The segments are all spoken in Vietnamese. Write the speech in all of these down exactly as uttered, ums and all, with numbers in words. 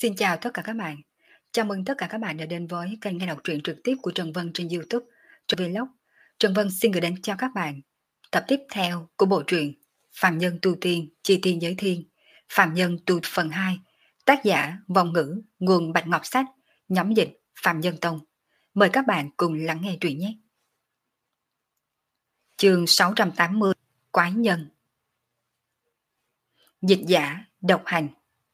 Xin chào tất cả các bạn. Chào mừng tất cả các bạn đã đến với kênh nghe đọc truyện trực tiếp của Trần Vân trên YouTube, Trần Vlog. Trần Vân xin gửi đến cho các bạn tập tiếp theo của bộ truyện Phàm Nhân Tu Tiên, Chi Tiên Giới Thiên, Phàm Nhân Tu phần hai, tác giả Vong Ngữ, nguồn Bạch Ngọc Sách, nhóm dịch Phàm Nhân Tông. Mời các bạn cùng lắng nghe truyện nhé. Chương sáu trăm tám mươi, Quái Nhân. Dịch giả độc hành.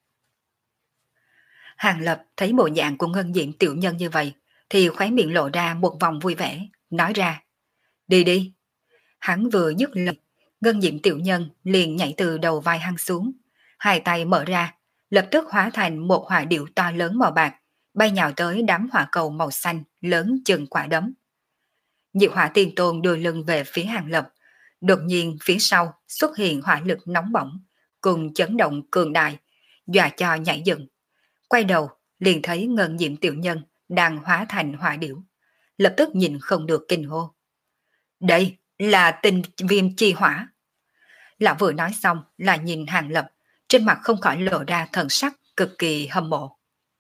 Hàng Lập thấy bộ dạng của ngân diện tiểu nhân như vậy, thì khóe miệng lộ ra một vòng vui vẻ, nói ra: đi đi. Hắn vừa dứt lời, ngân diện tiểu nhân liền nhảy từ đầu vai hắn xuống, hai tay mở ra, lập tức hóa thành một hỏa điệu to lớn màu bạc, bay nhào tới đám hỏa cầu màu xanh lớn chừng quả đấm. Diệu Hỏa Tiên Tôn đưa lưng về phía Hàng Lập, đột nhiên phía sau xuất hiện hỏa lực nóng bỏng, cùng chấn động cường đại, dọa cho nhảy dựng. Quay đầu, liền thấy ngân diệm tiểu nhân đang hóa thành hỏa điểu. Lập tức nhìn không được kinh hô: đây là tình viêm chi hỏa. Lão vừa nói xong là nhìn Hàng Lập, trên mặt không khỏi lộ ra thần sắc cực kỳ hâm mộ.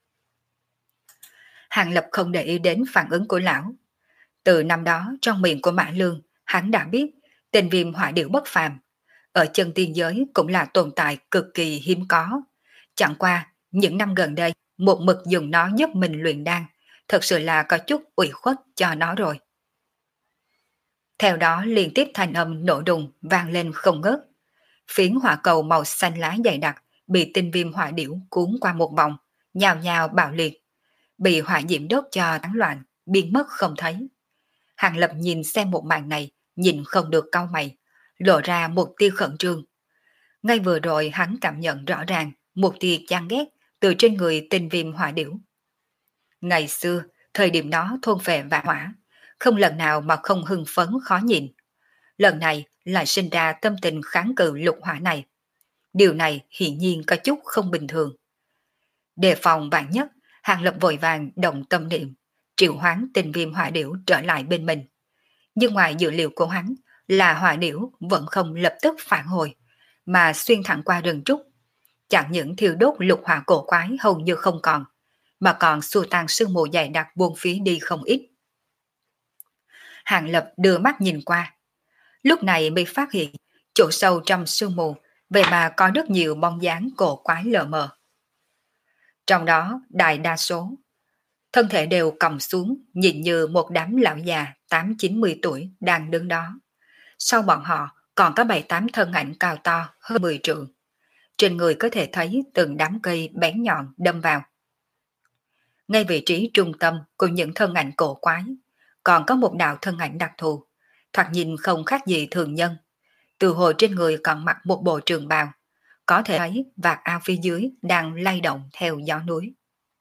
Hàng Lập không để ý đến phản ứng của lão. Từ năm đó trong miệng của Mã Lương, hắn đã biết tình viêm hỏa điểu bất phàm. Ở chân tiên giới cũng là tồn tại cực kỳ hiếm có. Chẳng qua, những năm gần đây, một mực dùng nó giúp mình luyện đan, thật sự là có chút ủy khuất cho nó rồi. Theo đó liên tiếp thanh âm nổ đùng vang lên không ngớt. Phiến hỏa cầu màu xanh lá dày đặc bị tinh viêm hỏa điểu cuốn qua một vòng, nhào nhào bạo liệt, bị hỏa diễm đốt cho tán loạn, biến mất không thấy. Hàng Lập nhìn xem một màn này, nhìn không được cau mày, lộ ra một tia khẩn trương. Ngay vừa rồi hắn cảm nhận rõ ràng một tia chán ghét từ trên người tinh viêm hỏa điểu. Ngày xưa, thời điểm đó thôn phệ vạn hỏa, không lần nào mà không hưng phấn khó nhìn. Lần này lại sinh ra tâm tình kháng cự lục hỏa này. Điều này hiển nhiên có chút không bình thường. Đề phòng vạn nhất, Hàng Lập vội vàng động tâm niệm, triệu hoán tinh viêm hỏa điểu trở lại bên mình. Nhưng ngoài dự liệu của hắn là hỏa điểu vẫn không lập tức phản hồi, mà xuyên thẳng qua rừng trúc. Chẳng những thiêu đốt lục hỏa cổ quái hầu như không còn, mà còn xua tan sương mù dày đặc buông phí đi không ít. Hàng Lập đưa mắt nhìn qua, lúc này mới phát hiện chỗ sâu trong sương mù vậy mà có rất nhiều bóng dáng cổ quái lờ mờ. Trong đó đại đa số thân thể đều còng xuống, nhìn như một đám lão già tám chín mươi tuổi đang đứng đó. Sau bọn họ còn có bảy tám thân ảnh cao to hơn mười trượng. Trên người có thể thấy từng đám cây bén nhọn đâm vào. Ngay vị trí trung tâm của những thân ảnh cổ quái, còn có một đạo thân ảnh đặc thù, thoạt nhìn không khác gì thường nhân. Từ hồi trên người còn mặc một bộ trường bào, có thể thấy vạt áo phía dưới đang lay động theo gió núi.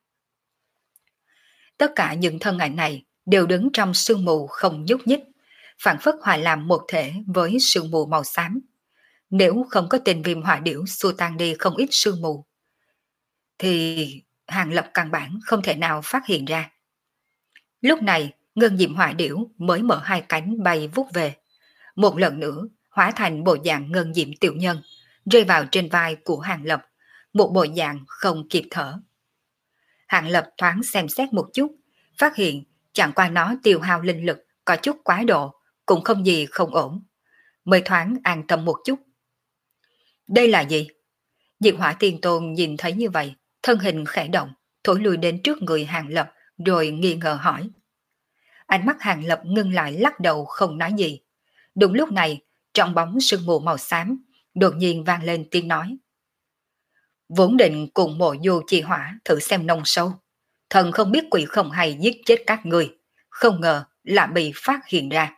Tất cả những thân ảnh này đều đứng trong sương mù không nhúc nhích, phảng phất hòa làm một thể với sương mù màu xám. Nếu không có tình viêm hỏa điểu xua tan đi không ít sương mù, thì Hàng Lập căn bản không thể nào phát hiện ra. Lúc này, ngân diệm hỏa điểu mới mở hai cánh bay vút về. Một lần nữa, hóa thành bộ dạng ngân diệm tiểu nhân, rơi vào trên vai của Hàng Lập, một bộ dạng không kịp thở. Hàng Lập thoáng xem xét một chút, phát hiện chẳng qua nó tiêu hao linh lực có chút quá độ, cũng không gì không ổn. Mới thoáng an tâm một chút. Đây là gì? Diệu Hỏa Tiên Tôn nhìn thấy như vậy, thân hình khẽ động, thối lui đến trước người Hàng Lập, rồi nghi ngờ hỏi. Ánh mắt Hàng Lập ngưng lại lắc đầu không nói gì. Đúng lúc này, trong bóng sương mù màu xám, đột nhiên vang lên tiếng nói. Vốn định cùng mộ du chi hỏa thử xem nông sâu. Thần không biết quỷ không hay giết chết các người, không ngờ là bị phát hiện ra.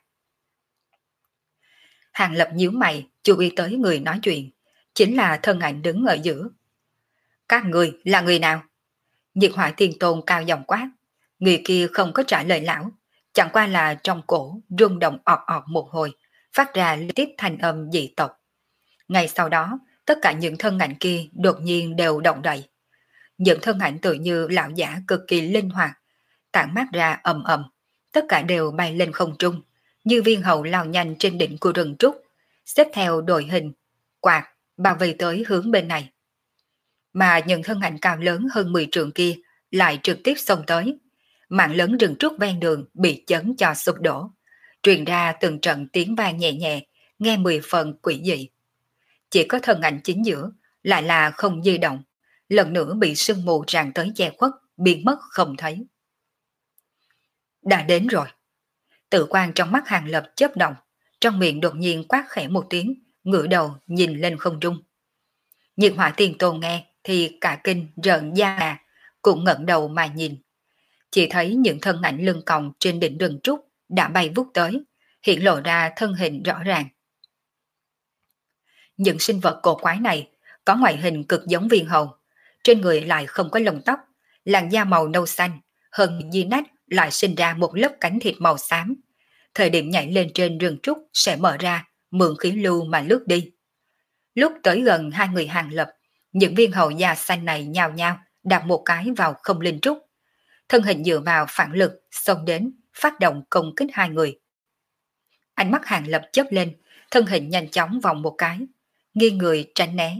Hàng Lập nhíu mày, chú ý tới người nói chuyện, chính là thân ảnh đứng ở giữa. Các người là người nào? Diệt Hỏa Tiên Tôn cao giọng quát. Người kia không có trả lời lão, chẳng qua là trong cổ rung động ọt ọt một hồi, phát ra liên tiếp thanh âm dị tộc. Ngay sau đó, tất cả những thân ảnh kia đột nhiên đều động đậy. Những thân ảnh tự như lão giả cực kỳ linh hoạt, tản mát ra ầm ầm, tất cả đều bay lên không trung, như viên hầu lao nhanh trên đỉnh của rừng trúc, xếp theo đội hình, quạt, bao vây tới hướng bên này. mà những thân ảnh cao lớn hơn mười trượng kia lại trực tiếp xông tới. Mạng lớn rừng trúc ven đường bị chấn cho sụp đổ, truyền ra từng trận tiếng vang nhẹ nhẹ, nghe mười phần quỷ dị. Chỉ có thân ảnh chính giữa lại là không di động, lần nữa bị sương mù tràn tới che khuất, biến mất không thấy. Đã đến rồi. Tự quan trong mắt Hàng Lập chớp động, trong miệng đột nhiên quát khẽ một tiếng, ngửa đầu nhìn lên không trung. Nhiệt Hỏa Tiền Tôn nghe thì cả kinh rợn da gà, cũng ngẩng đầu mà nhìn. Chỉ thấy những thân ảnh lưng còng trên đỉnh rừng trúc đã bay vút tới, hiện lộ ra thân hình rõ ràng. Những sinh vật cổ quái này có ngoại hình cực giống viên hầu, trên người lại không có lông tóc, làn da màu nâu xanh, hơn di nách lại sinh ra một lớp cánh thịt màu xám. Thời điểm nhảy lên trên rừng trúc sẽ mở ra, mượn khí lưu mà lướt đi. Lúc tới gần hai người Hàng Lập, những viên hầu da xanh này nhào nhào đạp một cái vào không linh trúc. Thân hình dựa vào phản lực, xông đến, phát động công kích hai người. Ánh mắt Hàng Lập chớp lên, thân hình nhanh chóng vòng một cái, nghiêng người tránh né.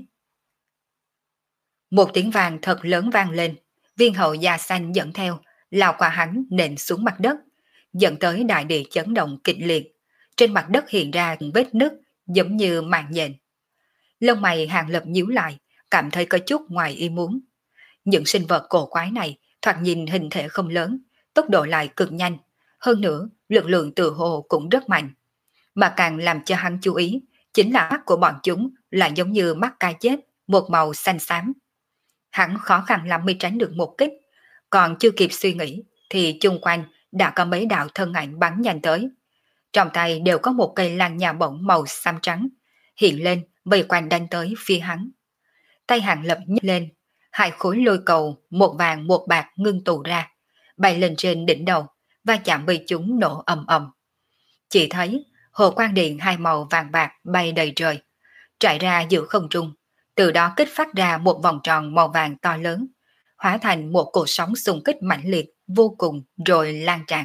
Một tiếng vàng thật lớn vang lên, viên hầu da xanh dẫn theo, lao qua hắn nện xuống mặt đất, dẫn tới đại địa chấn động kịch liệt. Trên mặt đất hiện ra vết nứt giống như màn nhện. Lông mày Hàng Lập nhíu lại, cảm thấy có chút ngoài ý muốn. Những sinh vật cổ quái này thoạt nhìn hình thể không lớn, tốc độ lại cực nhanh, hơn nữa lực lượng tự hồ cũng rất mạnh. Mà càng làm cho hắn chú ý, chính là mắt của bọn chúng là giống như mắt cai chết, một màu xanh xám. Hắn khó khăn lắm mới tránh được một kích, còn chưa kịp suy nghĩ thì chung quanh đã có mấy đạo thân ảnh bắn nhanh tới. Trong tay đều có một cây lan nhà bổng màu xám trắng, hiện lên vây quanh đánh tới phía hắn. Tay Hàng Lập nhấc lên, hai khối lôi cầu, một vàng một bạc ngưng tụ ra, bay lên trên đỉnh đầu, và chạm với chúng nổ ầm ầm. Chỉ thấy hồ quang điện hai màu vàng bạc bay đầy trời, trải ra giữa không trung, từ đó kích phát ra một vòng tròn màu vàng to lớn, hóa thành một cột sóng xung kích mãnh liệt vô cùng rồi lan tràn.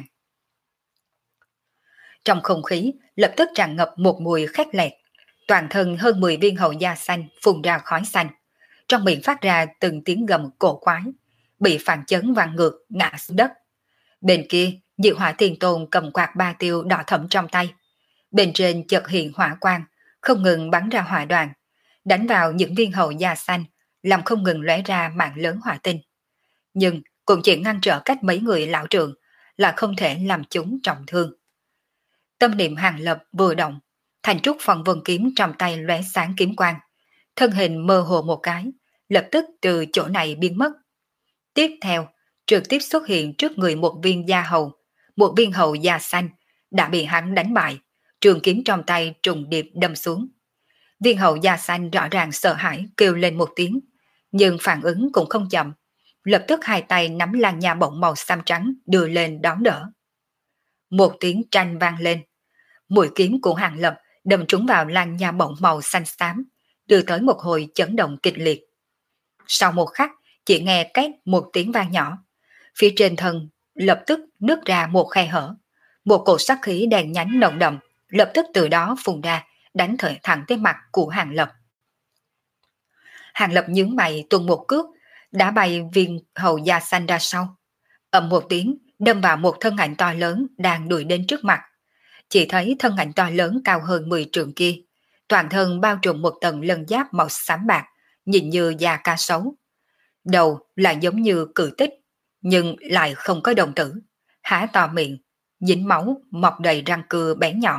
Trong không khí lập tức tràn ngập một mùi khét lẹt, toàn thân hơn mười viên hầu da xanh phun ra khói xanh, trong miệng phát ra từng tiếng gầm cổ quái, bị phản chấn văng ngược ngã xuống đất. Bên kia, Diệu Hỏa Thiên Tôn cầm quạt ba tiêu đỏ thẫm trong tay, bên trên chợt hiện hỏa quang, không ngừng bắn ra hỏa đoàn, đánh vào những viên hầu da xanh, làm không ngừng lóe ra mạng lớn hỏa tinh. Nhưng cũng chỉ ngăn trở cách mấy người lão trượng, là không thể làm chúng trọng thương. Tâm niệm Hàng Lập vừa động, thành trúc phong vân kiếm trong tay lóe sáng kiếm quang, thân hình mơ hồ một cái, lập tức từ chỗ này biến mất. Tiếp theo, trực tiếp xuất hiện trước người một viên da hầu, một viên hầu da xanh, đã bị hắn đánh bại, trường kiếm trong tay trùng điệp đâm xuống. Viên hầu da xanh rõ ràng sợ hãi kêu lên một tiếng, nhưng phản ứng cũng không chậm, lập tức hai tay nắm lan nha bổng màu xám trắng đưa lên đón đỡ. Một tiếng tranh vang lên, mũi kiếm của Hàng Lập đâm trúng vào lan nha bổng màu xanh xám, đưa tới một hồi chấn động kịch liệt. Sau một khắc, chỉ nghe két một tiếng vang nhỏ, phía trên thân lập tức nứt ra một khe hở, một cột sát khí đèn nhánh nồng đậm lập tức từ đó phun ra, đánh thời thẳng tới mặt của Hàng Lập. Hàng Lập nhướng mày tuôn một cước, đã bay viên hầu da xanh ra sau, ầm một tiếng đâm vào một thân ảnh to lớn đang đuổi đến trước mặt. Chỉ thấy thân ảnh to lớn cao hơn mười trượng kia, toàn thân bao trùm một tầng lân giáp màu xám bạc, nhìn như da cá sấu. Đầu là giống như cự tích, nhưng lại không có đồng tử, há to miệng, dính máu, mọc đầy răng cưa bén nhọn.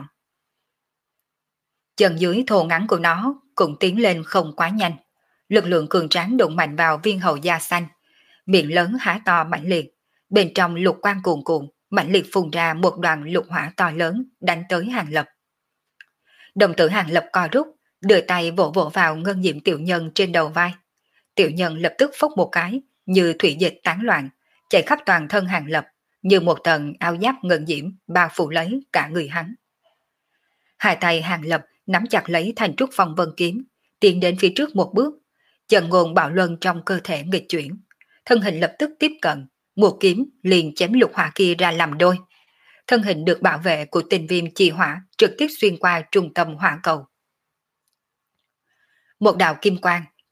Chân dưới thô ngắn của nó cũng tiến lên không quá nhanh, lực lượng cường tráng đụng mạnh vào viên hầu da xanh, miệng lớn há to mãnh liệt, bên trong lục quang cuồn cuộn, mãnh liệt phun ra một đoàn lục hỏa to lớn đánh tới Hàng Lập. Đồng tử Hàng Lập co rút, đưa tay vỗ vỗ vào ngân diệm tiểu nhân trên đầu vai. Tiểu nhân lập tức phốc một cái, như thủy dịch tán loạn, chạy khắp toàn thân Hàng Lập, như một tầng áo giáp ngân diễm bao phủ lấy cả người hắn. Hai tay Hàng Lập nắm chặt lấy thành trúc phong vân kiếm, tiến đến phía trước một bước, chân ngôn bạo luân trong cơ thể nghịch chuyển, thân hình lập tức tiếp cận, một kiếm liền chém lục hỏa kia ra làm đôi. Thân hình được bảo vệ của tình viêm chi hỏa trực tiếp xuyên qua trung tâm hỏa cầu. Một đạo kim quang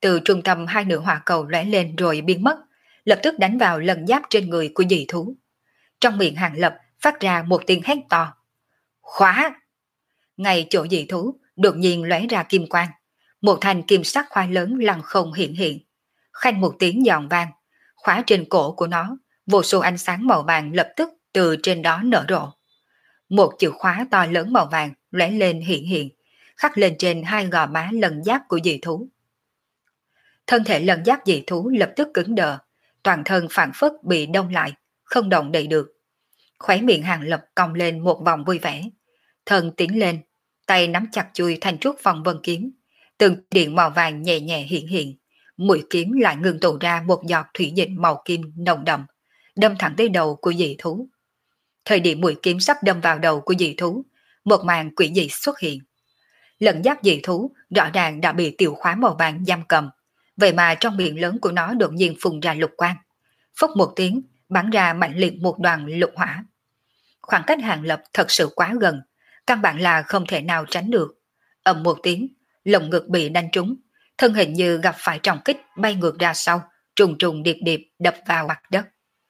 từ trung tâm hai nửa hỏa cầu lóe lên rồi biến mất, lập tức đánh vào lần giáp trên người của dị thú. Trong miệng Hàng Lập phát ra một tiếng hét to. Khóa! Ngay chỗ dị thú đột nhiên lóe ra kim quang, một thanh kim sắc khoai lớn lăng không hiện hiện. Khanh một tiếng giòn vang, khóa trên cổ của nó, vô số ánh sáng màu vàng lập tức từ trên đó nở rộ. Một chữ khóa to lớn màu vàng lóe lên hiện hiện, khắc lên trên hai gò má lần giáp của dị thú. Thân thể lần giáp dị thú lập tức cứng đờ, toàn thân phản phất bị đông lại, không động đậy được. Khóe miệng Hàng Lập cong lên một vòng vui vẻ, thân tiến lên, tay nắm chặt chui thanh trúc phong vân kiếm, từng điện màu vàng nhẹ nhẹ hiện hiện, mũi kiếm lại ngừng tụ ra một giọt thủy dịch màu kim nồng đậm, đâm thẳng tới đầu của dị thú. Thời điểm mũi kiếm sắp đâm vào đầu của dị thú, một màn quỷ dị xuất hiện. Lần giáp dị thú rõ ràng đã bị tiểu khóa màu vàng giam cầm, vậy mà trong miệng lớn của nó đột nhiên phun ra lục quang, phốc một tiếng bắn ra mạnh liệt một đoàn lục hỏa. Khoảng cách Hàng Lập thật sự quá gần, căn bản là không thể nào tránh được. Ầm một tiếng, lồng ngực bị đánh trúng, thân hình như gặp phải trọng kích bay ngược ra sau, trùng trùng điệp điệp đập vào mặt đất.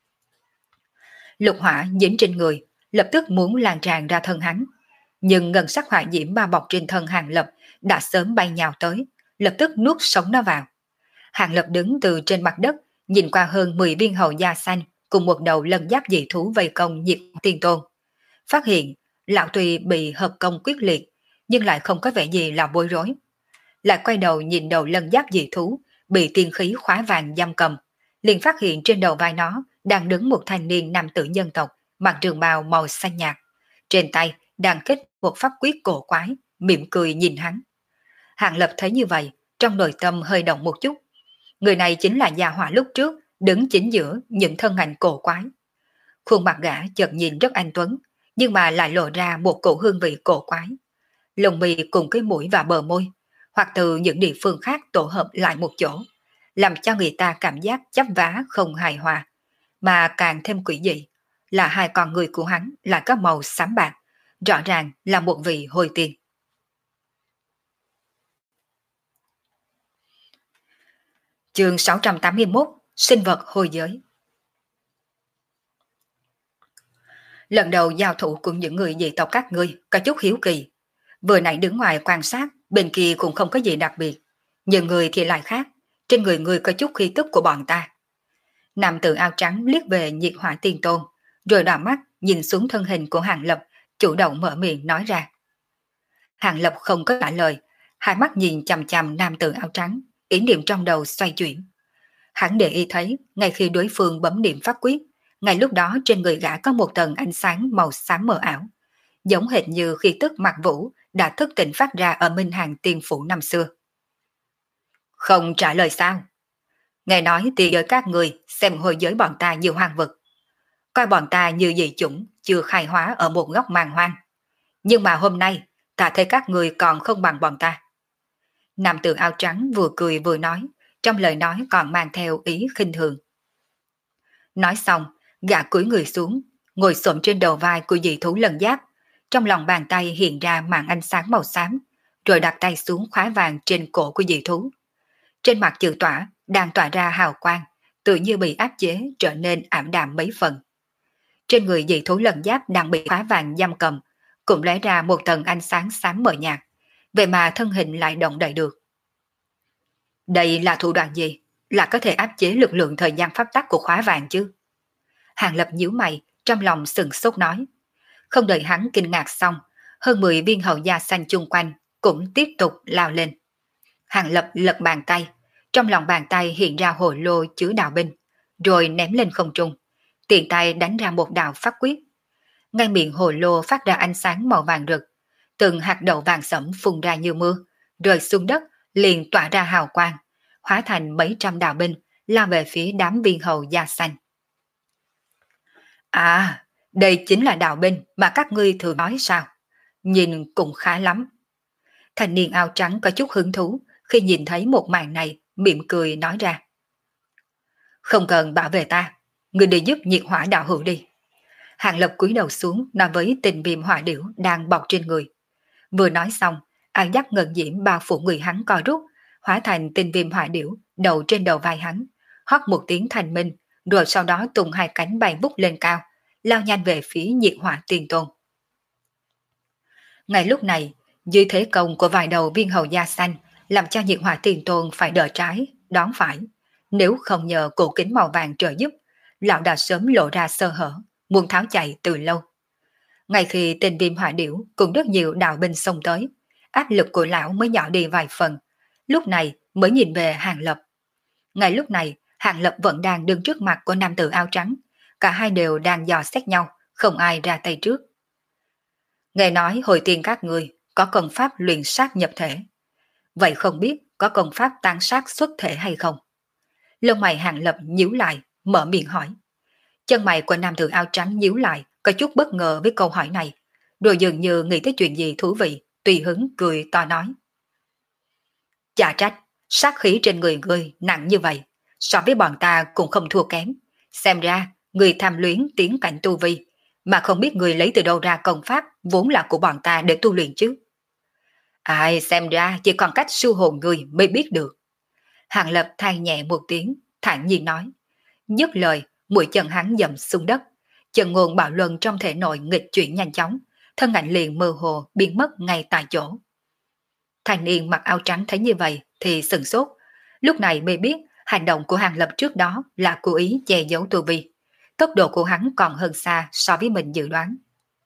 Lục hỏa dính trên người, lập tức muốn lan tràn ra thân hắn, nhưng ngân sắc hỏa diễm bao bọc trên thân Hàng Lập đã sớm bay nhào tới, lập tức nuốt sống nó vào. Hàng Lập đứng từ trên mặt đất, nhìn qua hơn mười viên hầu da xanh cùng một đầu lân giáp dị thú vây công Nhiệt Tiên Tôn. Phát hiện, lão tuy bị hợp công quyết liệt, nhưng lại không có vẻ gì là bối rối. Lại quay đầu nhìn đầu lân giáp dị thú, bị tiên khí khóa vàng giam cầm, liền phát hiện trên đầu vai nó đang đứng một thanh niên nam tử nhân tộc, mặc trường bào màu xanh nhạt. Trên tay đang kết một pháp quyết cổ quái, mỉm cười nhìn hắn. Hàng Lập thấy như vậy, trong nội tâm hơi động một chút. Người này chính là gia hỏa lúc trước, đứng chính giữa những thân ảnh cổ quái. Khuôn mặt gã chợt nhìn rất anh tuấn, nhưng mà lại lộ ra một cổ hương vị cổ quái. Lồng mi cùng cái mũi và bờ môi, hoặc từ những địa phương khác tổ hợp lại một chỗ, làm cho người ta cảm giác chấp vá không hài hòa. Mà càng thêm quỷ dị là hai con người của hắn lại có màu xám bạc, rõ ràng là một vị hồi tiên. Chương sáu trăm tám mươi mốt, sinh vật hồi giới. Lần đầu giao thủ cùng những người dị tộc các ngươi có chút hiếu kỳ. Vừa nãy đứng ngoài quan sát, bên kia cũng không có gì đặc biệt. Nhưng người thì lại khác, trên người người có chút khí tức của bọn ta. Nam tử áo trắng liếc về Nhiệt Hỏa Tiên Tôn, rồi đảo mắt nhìn xuống thân hình của Hàng Lập, chủ động mở miệng nói ra. Hàng Lập không có trả lời, hai mắt nhìn chằm chằm nam tử áo trắng, ý niệm trong đầu xoay chuyển. Hắn để ý thấy, ngay khi đối phương bấm niệm pháp quyết, ngay lúc đó trên người gã có một tầng ánh sáng màu xám mờ ảo, giống hệt như khi tức Mạc Vũ đã thức tỉnh phát ra ở Minh Hàng Tiên Phủ năm xưa. Không trả lời sao? Nghe nói thì giới các người xem hồi giới bọn ta như hoang vực, coi bọn ta như dị chủng chưa khai hóa ở một góc màn hoang. Nhưng mà hôm nay, ta thấy các người còn không bằng bọn ta. Nam tử áo trắng vừa cười vừa nói, trong lời nói còn mang theo ý khinh thường. Nói xong, gã cúi người xuống, ngồi xổm trên đầu vai của dị thú lần giáp, trong lòng bàn tay hiện ra màn ánh sáng màu xám, rồi đặt tay xuống khóa vàng trên cổ của dị thú. Trên mặt chữ tỏa đang tỏa ra hào quang, tự như bị áp chế trở nên ảm đạm mấy phần. Trên người dị thú lần giáp đang bị khóa vàng giam cầm, cũng lóe ra một tầng ánh sáng xám mờ nhạt, vậy mà thân hình lại động đậy được. Đây là thủ đoạn gì? Là có thể áp chế lực lượng thời gian pháp tắc của khóa vàng chứ? Hàng Lập nhíu mày, trong lòng sừng sốt nói. Không đợi hắn kinh ngạc xong, hơn mười viên hậu da xanh chung quanh cũng tiếp tục lao lên. Hàng Lập lật bàn tay, trong lòng bàn tay hiện ra hồ lô chứa đạo binh, rồi ném lên không trung, tiện tay đánh ra một đạo pháp quyết. Ngay miệng hồ lô phát ra ánh sáng màu vàng rực, từng hạt đậu vàng sẫm phun ra như mưa, rơi xuống đất liền tỏa ra hào quang, hóa thành mấy trăm đạo binh lao về phía đám viên hầu da xanh. À, đây chính là đạo binh mà các ngươi thường nói sao? Nhìn cũng khá lắm. Thanh niên áo trắng có chút hứng thú khi nhìn thấy một màn này, mỉm cười nói ra. Không cần bảo vệ ta, ngươi đi giúp Nhiệt Hỏa đạo hữu đi. Hàng Lập cúi đầu xuống nói với Tình Viêm hỏa điểu đang bọc trên người. Vừa nói xong, ảo giác ngân diễm bao phủ người hắn co rút, hóa thành tinh viêm hỏa điểu đầu trên đầu vai hắn, hót một tiếng thành minh, rồi sau đó tung hai cánh bay vút lên cao, lao nhanh về phía nhiệt hỏa tiên tôn. Ngay lúc này, dưới thế công của vài đầu viên hầu da xanh, làm cho nhiệt hỏa tiên tôn phải đỡ trái, đón phải. Nếu không nhờ cổ kính màu vàng trợ giúp, lão đã sớm lộ ra sơ hở, muốn tháo chạy từ lâu. Ngay khi tên viêm hỏa điểu cùng rất nhiều đạo binh xông tới, áp lực của lão mới nhỏ đi vài phần, lúc này mới nhìn về Hàng Lập. Ngay lúc này, Hàng Lập vẫn đang đứng trước mặt của nam tử áo trắng, cả hai đều đang dò xét nhau, không ai ra tay trước. Nghe nói hồi tiên các người có công pháp luyện sát nhập thể, vậy không biết có công pháp tán sát xuất thể hay không? Lông mày Hàng Lập nhíu lại, mở miệng hỏi. Chân mày của nam tử áo trắng nhíu lại, có chút bất ngờ với câu hỏi này, rồi dường như nghĩ tới chuyện gì thú vị, tùy hứng cười to nói. Chà trách, sát khí trên người ngươi nặng như vậy, so với bọn ta cũng không thua kém. Xem ra, người tham luyến tiến cảnh tu vi, mà không biết người lấy từ đâu ra công pháp vốn là của bọn ta để tu luyện chứ. Ai xem ra chỉ còn cách siêu hồn người mới biết được. Hàng Lập than nhẹ một tiếng, thản nhiên nói. Dứt lời, mũi chân hắn dầm xuống đất, chân nguồn bạo luân trong thể nội nghịch chuyển nhanh chóng, thân ảnh liền mơ hồ biến mất ngay tại chỗ. Thanh niên mặc áo trắng thấy như vậy thì sừng sốt, lúc này mới biết hành động của Hàng Lập trước đó là cố ý che giấu tu vi. Tốc độ của hắn còn hơn xa so với mình dự đoán.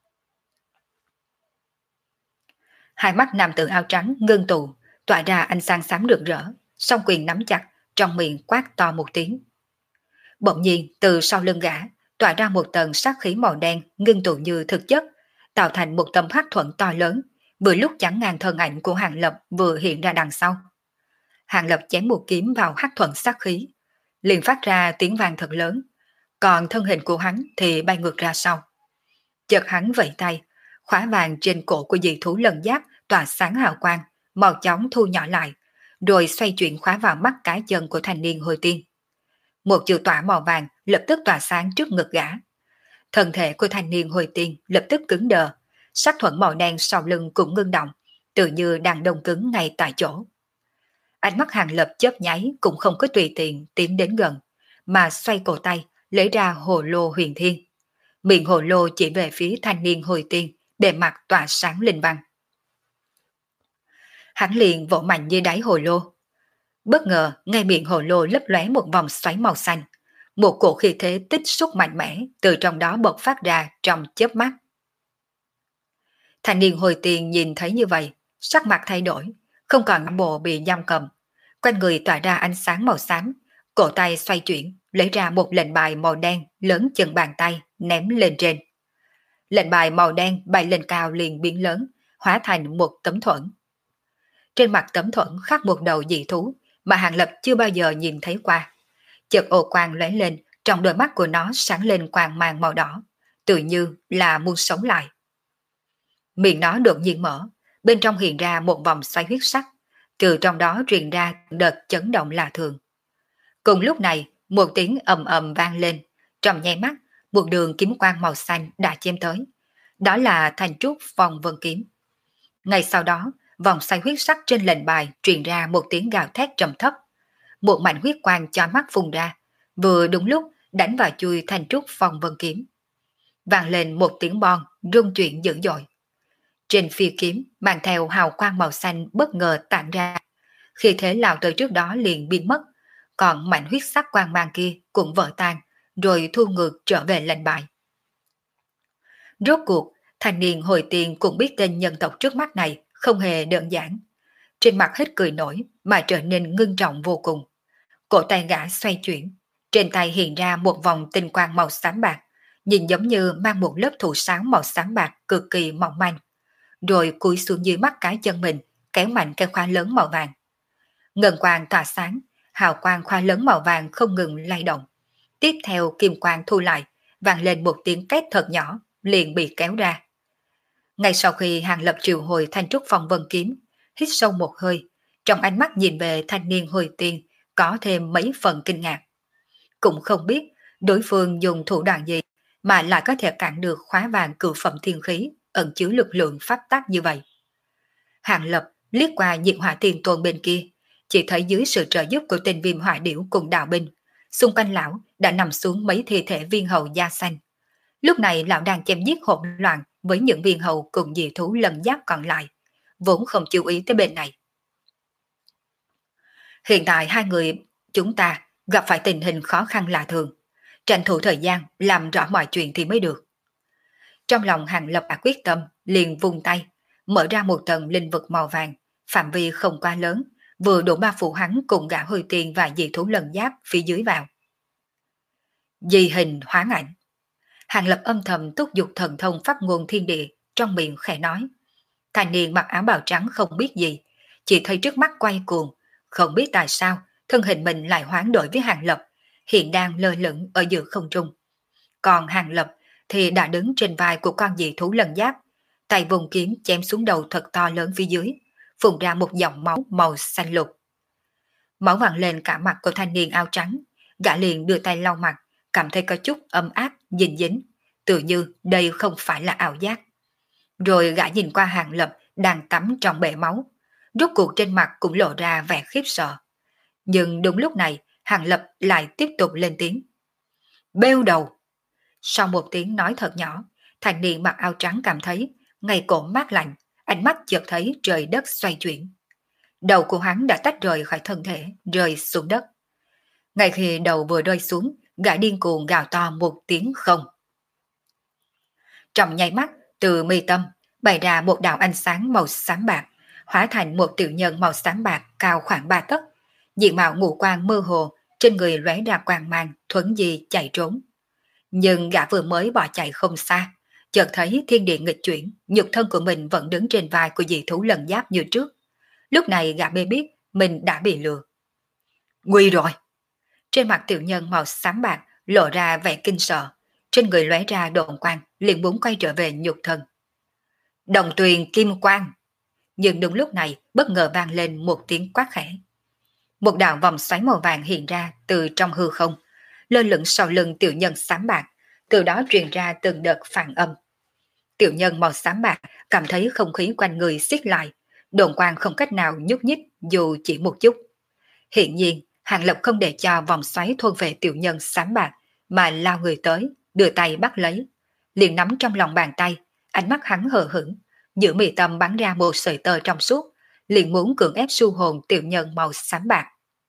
Hai mắt nam tử áo trắng ngưng tụ, tỏa ra ánh sáng xám rực rỡ, song quyền nắm chặt, trong miệng quát to một tiếng. Bỗng nhiên từ sau lưng gã tỏa ra một tầng sát khí màu đen ngưng tụ như thực chất, tạo thành một tấm hắc thuẫn to lớn, vừa lúc chắn ngang thân ảnh của Hàng Lập vừa hiện ra đằng sau. Hàng Lập chém một kiếm vào hắc thuẫn sát khí, liền phát ra tiếng vang thật lớn, còn thân hình của hắn thì bay ngược ra sau. Chợt hắn vẫy tay, khóa vàng trên cổ của dị thú lân giáp tỏa sáng hào quang, màu chóng thu nhỏ lại, rồi xoay chuyển khóa vào mắt cái chân của thanh niên hồi tiên. Một chữ tỏa màu vàng lập tức tỏa sáng trước ngực gã. Thân thể của thanh niên hồi tiên lập tức cứng đờ, sắc thuẫn màu đen sau lưng cũng ngưng động, tự như đang đông cứng ngay tại chỗ. Ánh mắt Hàng Lập chớp nháy cũng không có tùy tiện tiến đến gần, mà xoay cổ tay lấy ra hồ lô huyền thiên. Miệng hồ lô chỉ về phía thanh niên hồi tiên, bề mặt tỏa sáng linh văn. Hắn liền vỗ mạnh như đáy hồ lô. Bất ngờ, ngay miệng hồ lô lấp lóe một vòng xoáy màu xanh. Một cổ khí thế tích xúc mạnh mẽ từ trong đó bộc phát ra trong chớp mắt. Thanh niên hồi tiền nhìn thấy như vậy, sắc mặt thay đổi, không còn bộ bị giam cầm. Quanh người tỏa ra ánh sáng màu xám, cổ tay xoay chuyển, lấy ra một lệnh bài màu đen lớn chừng bàn tay, ném lên trên. Lệnh bài màu đen bay lên cao liền biến lớn, hóa thành một tấm thuẫn. Trên mặt tấm thuẫn khắc một đầu dị thú mà Hàng Lập chưa bao giờ nhìn thấy qua. Chợt ô quang lóe lên, trong đôi mắt của nó sáng lên quang mang màu đỏ, tự như là muốn sống lại. Miệng nó đột nhiên mở, bên trong hiện ra một vòng xoáy huyết sắc, từ trong đó truyền ra đợt chấn động lạ thường. Cùng lúc này, một tiếng ầm ầm vang lên, trong nháy mắt, một đường kiếm quang màu xanh đã chém tới. Đó là thanh trúc phong vân kiếm. Ngay sau đó, vòng xoáy huyết sắc trên lệnh bài truyền ra một tiếng gào thét trầm thấp. Một mảnh huyết quang cho mắt phun ra, vừa đúng lúc đánh vào chui thanh trúc phong vân kiếm. Vang lên một tiếng bon, rung chuyển dữ dội. Trên phi kiếm mang theo hào quang màu xanh bất ngờ tản ra. Khi thế lao tới trước đó liền biến mất, còn mảnh huyết sắc quang mang kia cũng vỡ tan, rồi thu ngược trở về lệnh bài. Rốt cuộc, thanh niên hồi tiền cũng biết tên nhân tộc trước mắt này không hề đơn giản. Trên mặt hết cười nổi mà trở nên ngưng trọng vô cùng. Cổ tay gã xoay chuyển, trên tay hiện ra một vòng tinh quang màu xám bạc, nhìn giống như mang một lớp thủ sáng màu xám bạc cực kỳ mỏng manh. Rồi cúi xuống dưới mắt cái chân mình, kéo mạnh cái khóa lớn màu vàng. Ngân quang tỏa sáng, hào quang khóa lớn màu vàng không ngừng lay động. Tiếp theo kim quang thu lại, vang lên một tiếng két thật nhỏ, liền bị kéo ra. Ngay sau khi Hàng Lập triệu hồi thanh trúc phong vân kiếm, hít sâu một hơi, trong ánh mắt nhìn về thanh niên hồi tiên có thêm mấy phần kinh ngạc. Cũng không biết đối phương dùng thủ đoạn gì mà lại có thể cản được khóa vàng cửu phẩm thiên khí ẩn chứa lực lượng pháp tắc như vậy. Hàng Lập liếc qua nhiệt hỏa tiền tôn bên kia, chỉ thấy dưới sự trợ giúp của tên viêm hỏa điểu cùng đạo binh, xung quanh lão đã nằm xuống mấy thi thể viên hầu da xanh. Lúc này lão đang chém giết hỗn loạn với những viên hầu cùng dị thú lân giáp còn lại, vốn không chú ý tới bên này. Hiện tại hai người chúng ta gặp phải tình hình khó khăn lạ thường, tranh thủ thời gian làm rõ mọi chuyện thì mới được. Trong lòng Hàng Lập đã quyết tâm, liền vung tay, mở ra một tầng linh vực màu vàng, phạm vi không quá lớn, vừa đủ bao phủ hắn cùng gã hồi tiền và dị thú lân giáp phía dưới vào. Dị hình hoán ảnh. Hàng Lập âm thầm túc dục thần thông pháp ngôn thiên địa, trong miệng khẽ nói. Thanh niên mặc áo bào trắng không biết gì, chỉ thấy trước mắt quay cuồng, không biết tại sao thân hình mình lại hoán đổi với Hàng Lập, hiện đang lơ lửng ở giữa không trung. Còn Hàng Lập thì đã đứng trên vai của con dị thú lân giáp, tay vùng kiếm chém xuống đầu thật to lớn phía dưới, phun ra một dòng máu màu xanh lục. Máu văng lên cả mặt của thanh niên áo trắng, gã liền đưa tay lau mặt, cảm thấy có chút ấm áp, dính dính, tự như đây không phải là ảo giác. Rồi gã nhìn qua Hàng Lập đang tắm trong bể máu, rốt cuộc trên mặt cũng lộ ra vẻ khiếp sợ. Nhưng đúng lúc này, Hàng Lập lại tiếp tục lên tiếng. Bêu đầu! Sau một tiếng nói thật nhỏ, thanh niên mặc áo trắng cảm thấy ngay cổ mát lạnh, ánh mắt chợt thấy trời đất xoay chuyển. Đầu của hắn đã tách rời khỏi thân thể, rơi xuống đất. Ngay khi đầu vừa rơi xuống, gã điên cuồng gào to một tiếng không. Trong nháy mắt, từ mi tâm bày ra một đạo ánh sáng màu xám bạc, hóa thành một tiểu nhân màu xám bạc cao khoảng ba tấc, diện mạo ngũ quan mơ hồ, trên người lóe ra quang mang, thuấn di chạy trốn. Nhưng gã vừa mới bỏ chạy không xa, chợt thấy thiên địa nghịch chuyển, nhục thân của mình vẫn đứng trên vai của dị thú lân giáp như trước. Lúc này gã mới biết mình đã bị lừa. Nguy rồi! Trên mặt tiểu nhân màu xám bạc lộ ra vẻ kinh sợ, trên người lóe ra độn quang, liền muốn quay trở về nhục thân. Đồng tuyền kim quang! Nhưng đúng lúc này bất ngờ vang lên một tiếng quát khẽ. Một đạo vòng xoáy màu vàng hiện ra từ trong hư không, lơ lửng sau lưng tiểu nhân xám bạc, từ đó truyền ra từng đợt phản âm. Tiểu nhân màu xám bạc cảm thấy không khí quanh người siết lại, đồn quang không cách nào nhúc nhích dù chỉ một chút. Hiện nhiên, Hàng Lập không để cho vòng xoáy thôn về tiểu nhân xám bạc, mà lao người tới, đưa tay bắt lấy, liền nắm trong lòng bàn tay, ánh mắt hắn hờ hững, giữa mi tâm bắn ra một sợi tơ trong suốt, liền muốn cưỡng ép su hồn tiểu nhân màu xám bạc.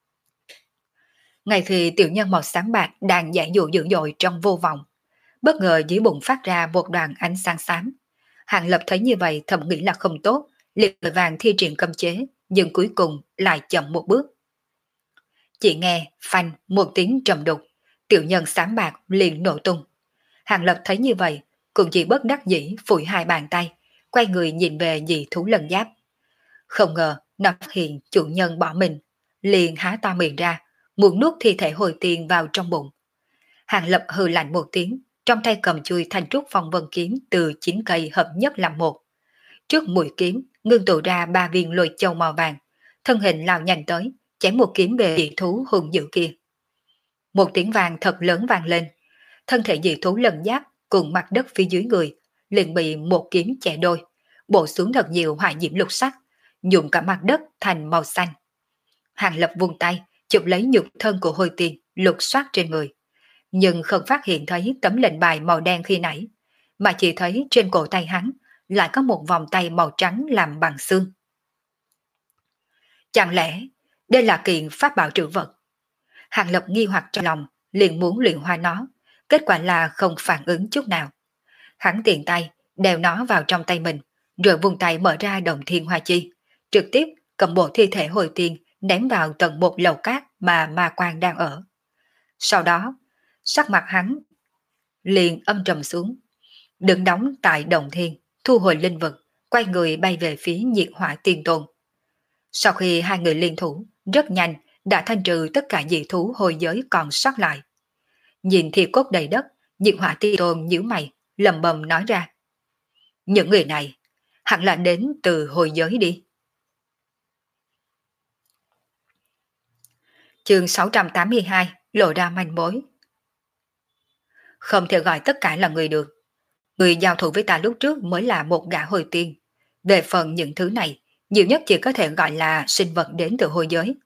Ngay khi tiểu nhân màu xám bạc đang giải dụ dữ dội trong vô vọng, bất ngờ dưới bụng phát ra một đoàn ánh sáng xám. Hàng Lập thấy như vậy thầm nghĩ là không tốt, liền vội vàng thi triển cấm chế, nhưng cuối cùng lại chậm một bước. Chỉ nghe phanh một tiếng trầm đục, tiểu nhân xám bạc liền nổ tung. Hàng Lập thấy như vậy, cũng chỉ bất đắc dĩ phủi hai bàn tay, quay người nhìn về dị thú lân giáp. Không ngờ nó phát hiện chủ nhân bỏ mình, liền há to miệng ra, muốn nuốt thi thể hồi tiền vào trong bụng. Hàng Lập hừ lạnh một tiếng, trong tay cầm chui thanh trúc phong vân kiếm từ chín cây hợp nhất làm một. Trước mũi kiếm, ngưng tụ ra ba viên lôi châu màu vàng, thân hình lao nhanh tới, chém một kiếm về dị thú hung dữ kia. Một tiếng vàng thật lớn vang lên, thân thể dị thú lân giáp cùng mặt đất phía dưới người, liền bị một kiếm chẻ đôi, bổ xuống thật nhiều hỏa diễm lục sắc, nhuộm cả mặt đất thành màu xanh. Hàng Lập vung tay, chụp lấy nhục thân của Hồi Tiên, lục soát trên người, nhưng không phát hiện thấy tấm lệnh bài màu đen khi nãy, mà chỉ thấy trên cổ tay hắn lại có một vòng tay màu trắng làm bằng xương. Chẳng lẽ đây là kiện pháp bảo trữ vật? Hàng Lập nghi hoặc trong lòng, liền muốn luyện hóa nó, kết quả là không phản ứng chút nào. Hắn tiện tay đeo nó vào trong tay mình, rồi vung tay mở ra động thiên hoa chi, trực tiếp cầm bộ thi thể Hồi Tiên ném vào tầng một lầu cát mà ma quan đang ở. Sau đó, sắc mặt hắn liền âm trầm xuống, đứng đóng tại động thiên, thu hồi linh vực, quay người bay về phía nhiệt hỏa tiên tôn. Sau khi hai người liên thủ, rất nhanh đã thanh trừ tất cả dị thú hồi giới còn sót lại. Nhìn thi cốt đầy đất, nhiệt hỏa tiên tôn nhíu mày, lầm bầm nói ra. Những người này hẳn là đến từ hồi giới đi. Chương sáu trăm tám mươi hai, lộ ra manh mối. Không thể gọi tất cả là người được. Người giao thủ với ta lúc trước mới là một gã hồi tiên. Về phần những thứ này, nhiều nhất chỉ có thể gọi là sinh vật đến từ hồi giới,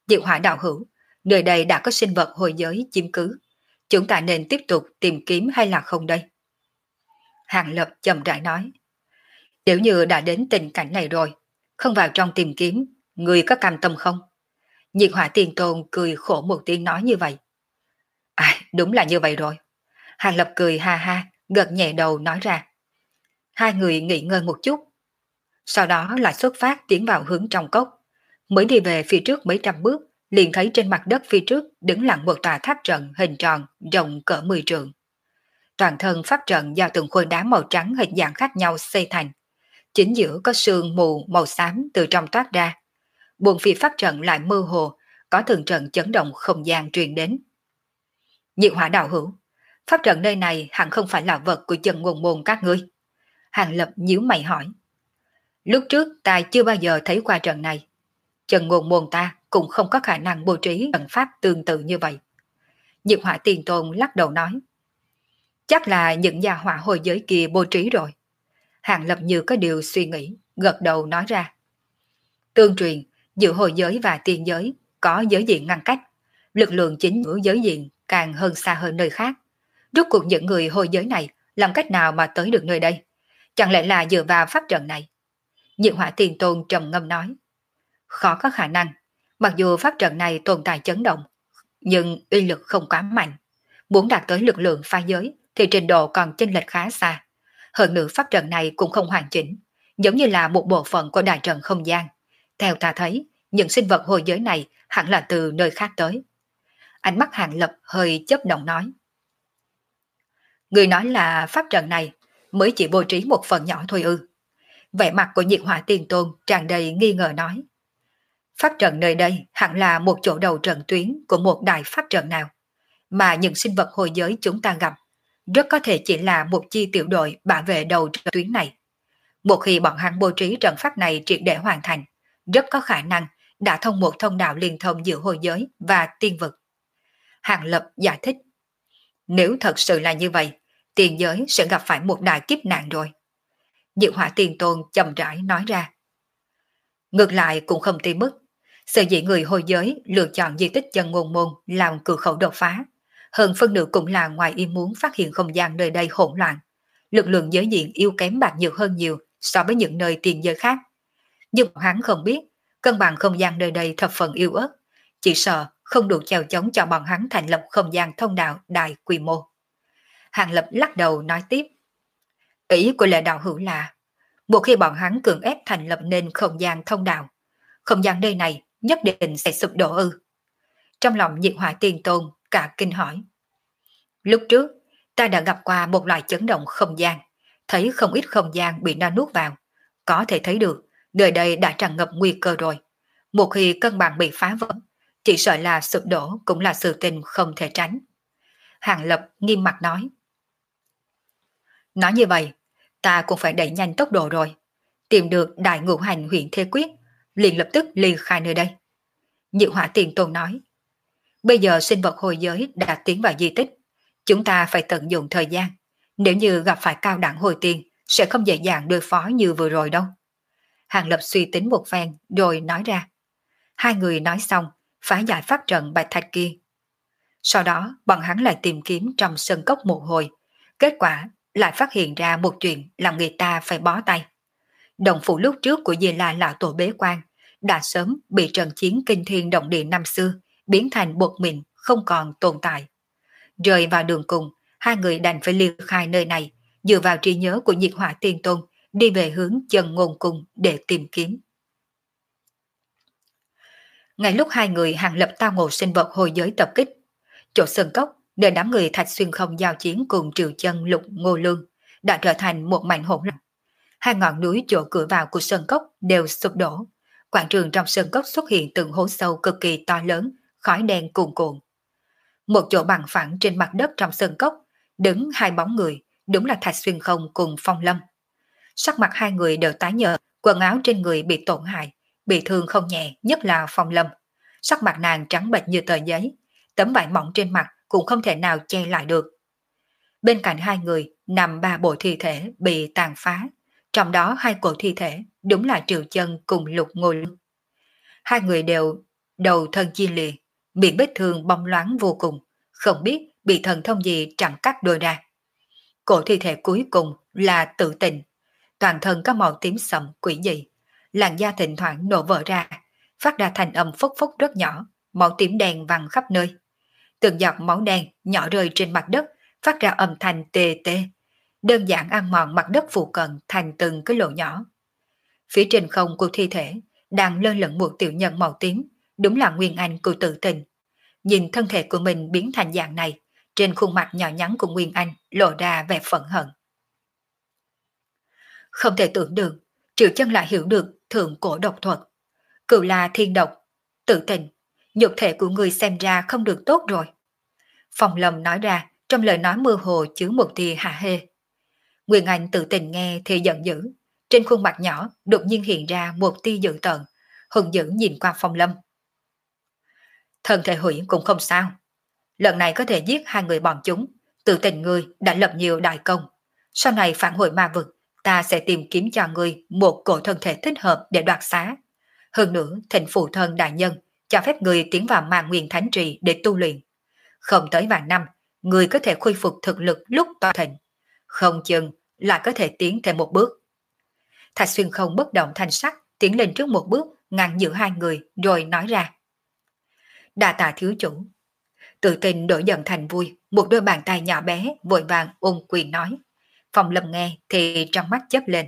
Diệu Hỏa đạo hữu, nơi đây đã có sinh vật hồi giới chiếm cứ. Chúng ta nên tiếp tục tìm kiếm hay là không đây? Hàng Lập chậm rãi nói. Nếu như đã đến tình cảnh này rồi, không vào trong tìm kiếm, người có cam tâm không? Nhiệt Hỏa Tiên Tôn cười khổ một tiếng nói như vậy. À, đúng là như vậy rồi. Hàng Lập cười ha ha, gật nhẹ đầu nói ra. Hai người nghỉ ngơi một chút. Sau đó lại xuất phát tiến vào hướng trong cốc. Mới đi về phía trước mấy trăm bước, liền thấy trên mặt đất phía trước đứng lặng một tòa tháp trận hình tròn rộng cỡ mười trượng. Toàn thân pháp trận do từng khối đá màu trắng hình dạng khác nhau xây thành. Chính giữa có sương mù màu xám từ trong toát ra. Buồn phía pháp trận lại mơ hồ, có từng trận chấn động không gian truyền đến. Nhiệt Hỏa đạo hữu, pháp trận nơi này hẳn không phải là vật của chân ngôn môn các ngươi. Hàng Lập nhíu mày hỏi. Lúc trước ta chưa bao giờ thấy qua trận này. Chân ngôn môn ta cũng không có khả năng bố trí trận pháp tương tự như vậy. Nhiệt Hỏa Tiên Tôn lắc đầu nói. Chắc là những gia hỏa hồi giới kia bố trí rồi. Hàng Lập như có điều suy nghĩ, gật đầu nói ra. Tương truyền, giữa hồi giới và tiên giới có giới diện ngăn cách. Lực lượng chính giữa giới diện càng hơn xa hơn nơi khác. Rốt cuộc những người hồi giới này làm cách nào mà tới được nơi đây? Chẳng lẽ là dựa vào pháp trận này? Nhiệt Hỏa Tiên Tôn trầm ngâm nói. Khó có khả năng, mặc dù pháp trận này tồn tại chấn động, nhưng uy lực không quá mạnh. Muốn đạt tới lực lượng phá giới thì trình độ còn chênh lệch khá xa. Hơn nữa pháp trận này cũng không hoàn chỉnh, giống như là một bộ phận của đại trận không gian. Theo ta thấy, những sinh vật hồi giới này hẳn là từ nơi khác tới. Ánh mắt Hàng Lập hơi chớp động nói. Người nói là pháp trận này mới chỉ bố trí một phần nhỏ thôi ư? Vẻ mặt của Nhiệt Hỏa Tiên Tôn tràn đầy nghi ngờ nói. Pháp trận nơi đây hẳn là một chỗ đầu trận tuyến của một đại pháp trận nào, mà những sinh vật hồi giới chúng ta gặp rất có thể chỉ là một chi tiểu đội bảo vệ đầu trận tuyến này. Một khi bọn hắn bố trí trận pháp này triệt để hoàn thành, rất có khả năng đã thông một thông đạo liên thông giữa hồi giới và tiên vực. Hàng Lập giải thích. Nếu thật sự là như vậy, tiên giới sẽ gặp phải một đại kiếp nạn rồi. Diệu Hỏa Tiên Tôn chậm rãi nói ra. Ngược lại cũng không tới mức. Sở dĩ người hồi giới lựa chọn di tích chân ngôn môn làm cửa khẩu đột phá, hơn phân nửa cũng là ngoài ý muốn phát hiện không gian nơi đây hỗn loạn. Lực lượng giới diện yếu kém bạc nhược hơn nhiều so với những nơi tiền giới khác. Nhưng hắn không biết, cân bằng không gian nơi đây thập phần yếu ớt, chỉ sợ không đủ chèo chống cho bọn hắn thành lập không gian thông đạo đại quy mô. Hàng Lập lắc đầu nói tiếp. Ý của Lệ đạo hữu là, một khi bọn hắn cường ép thành lập nên không gian thông đạo, không gian nơi này nhất định sẽ sụp đổ ư? Trong lòng Nhiệt Hỏa Tiên Tôn cả kinh hỏi. Lúc trước, ta đã gặp qua một loại chấn động không gian, thấy không ít không gian bị nó nuốt vào. Có thể thấy được, nơi đây đã tràn ngập nguy cơ rồi. Một khi cân bằng bị phá vỡ, chỉ sợ là sụp đổ cũng là sự tình không thể tránh. Hàng Lập nghiêm mặt nói. Nói như vậy, ta cũng phải đẩy nhanh tốc độ rồi. Tìm được đại ngũ hành huyện Thế Quyết, liền lập tức ly khai nơi đây. Nhiệt Hỏa Tiên Tôn nói. Bây giờ sinh vật hồi giới đã tiến vào di tích. Chúng ta phải tận dụng thời gian. Nếu như gặp phải cao đẳng hồi tiên, sẽ không dễ dàng đối phó như vừa rồi đâu. Hàng Lập suy tính một phen rồi nói ra. Hai người nói xong, phá giải pháp trận bạch thạch kia. Sau đó, bọn hắn lại tìm kiếm trong sân cốc một hồi. Kết quả lại phát hiện ra một chuyện làm người ta phải bó tay. Động phủ lúc trước của Di La lão tổ bế quan đã sớm bị trận chiến kinh thiên động địa năm xưa biến thành bột mịn không còn tồn tại. Rơi vào đường cùng, hai người đành phải ly khai nơi này, dựa vào trí nhớ của Nhiệt Hỏa Tiên Tôn đi về hướng Chân Ngôn Cung để tìm kiếm. Ngay lúc hai người Hàng Lập tao ngộ sinh vật hồi giới tập kích, chỗ sân cốc nơi đám người Thạch Xuyên Không giao chiến cùng Triều Chân Lục Ngô Lương đã trở thành một mảnh hỗn loạn. Hai ngọn núi chỗ cửa vào của sơn cốc đều sụp đổ. Quảng trường trong sơn cốc xuất hiện từng hố sâu cực kỳ to lớn, khói đen cuồn cuộn. Một chỗ bằng phẳng trên mặt đất trong sơn cốc, đứng hai bóng người, đúng là Thạch Xuyên Không cùng Phong Lâm. Sắc mặt hai người đều tái nhợt, quần áo trên người bị tổn hại, bị thương không nhẹ, nhất là Phong Lâm. Sắc mặt nàng trắng bệch như tờ giấy, tấm vải mỏng trên mặt cũng không thể nào che lại được. Bên cạnh hai người nằm ba bộ thi thể bị tàn phá, trong đó hai cổ thi thể đúng là Triều Chân cùng Lục Ngô Lương. Hai người đều đầu thân chia liệt, miệng vết thương bong loáng vô cùng, không biết bị thần thông gì chặn cắt đôi ra. Cổ thi thể cuối cùng là Tử Tình, toàn thân có màu tím sậm quỷ dị, làn da thỉnh thoảng nổ vỡ ra, phát ra thành âm phốc phốc rất nhỏ, máu tím đen văng khắp nơi. Từng giọt máu đen nhỏ rơi trên mặt đất, phát ra âm thanh tê tê, đơn giản ăn mòn mặt đất phụ cận thành từng cái lỗ nhỏ. Phía trên không của thi thể đang lơ lửng một tiểu nhân màu tím, đúng là nguyên anh của Tử Tình. Nhìn thân thể của mình biến thành dạng này, trên khuôn mặt nhỏ nhắn của Nguyên Anh lộ ra vẻ phẫn hận. Không thể tưởng được, Triệu Chân lại hiểu được thượng cổ độc thuật. Cửu là thiên độc, Tử Tình, nhục thể của người xem ra không được tốt rồi. Phong Lâm nói ra, trong lời nói mơ hồ chứa một tia hả hê. Nguyên Anh Tử Tình nghe thì giận dữ, trên khuôn mặt nhỏ đột nhiên hiện ra một tia dữ tợn, hùng dữ nhìn qua Phong Lâm. Thân thể hủy cũng không sao. Lần này có thể giết hai người bọn chúng, Tử Tình ngươi đã lập nhiều đại công. Sau này phản hồi ma vực, ta sẽ tìm kiếm cho ngươi một cổ thân thể thích hợp để đoạt xá. Hơn nữa, thịnh phụ thân đại nhân cho phép ngươi tiến vào ma nguyên thánh trì để tu luyện. Không tới vài năm, ngươi có thể khôi phục thực lực lúc toàn thịnh. Không chừng lại có thể tiến thêm một bước. Thạch Xuyên không bất động thanh sắc, tiến lên trước một bước, ngăn giữa hai người, rồi nói ra. Đa tạ thiếu chủ. Tự tin đổi giận thành vui, một đôi bàn tay nhỏ bé vội vàng ôm quyền nói. Phong Lâm nghe thì trong mắt chớp lên.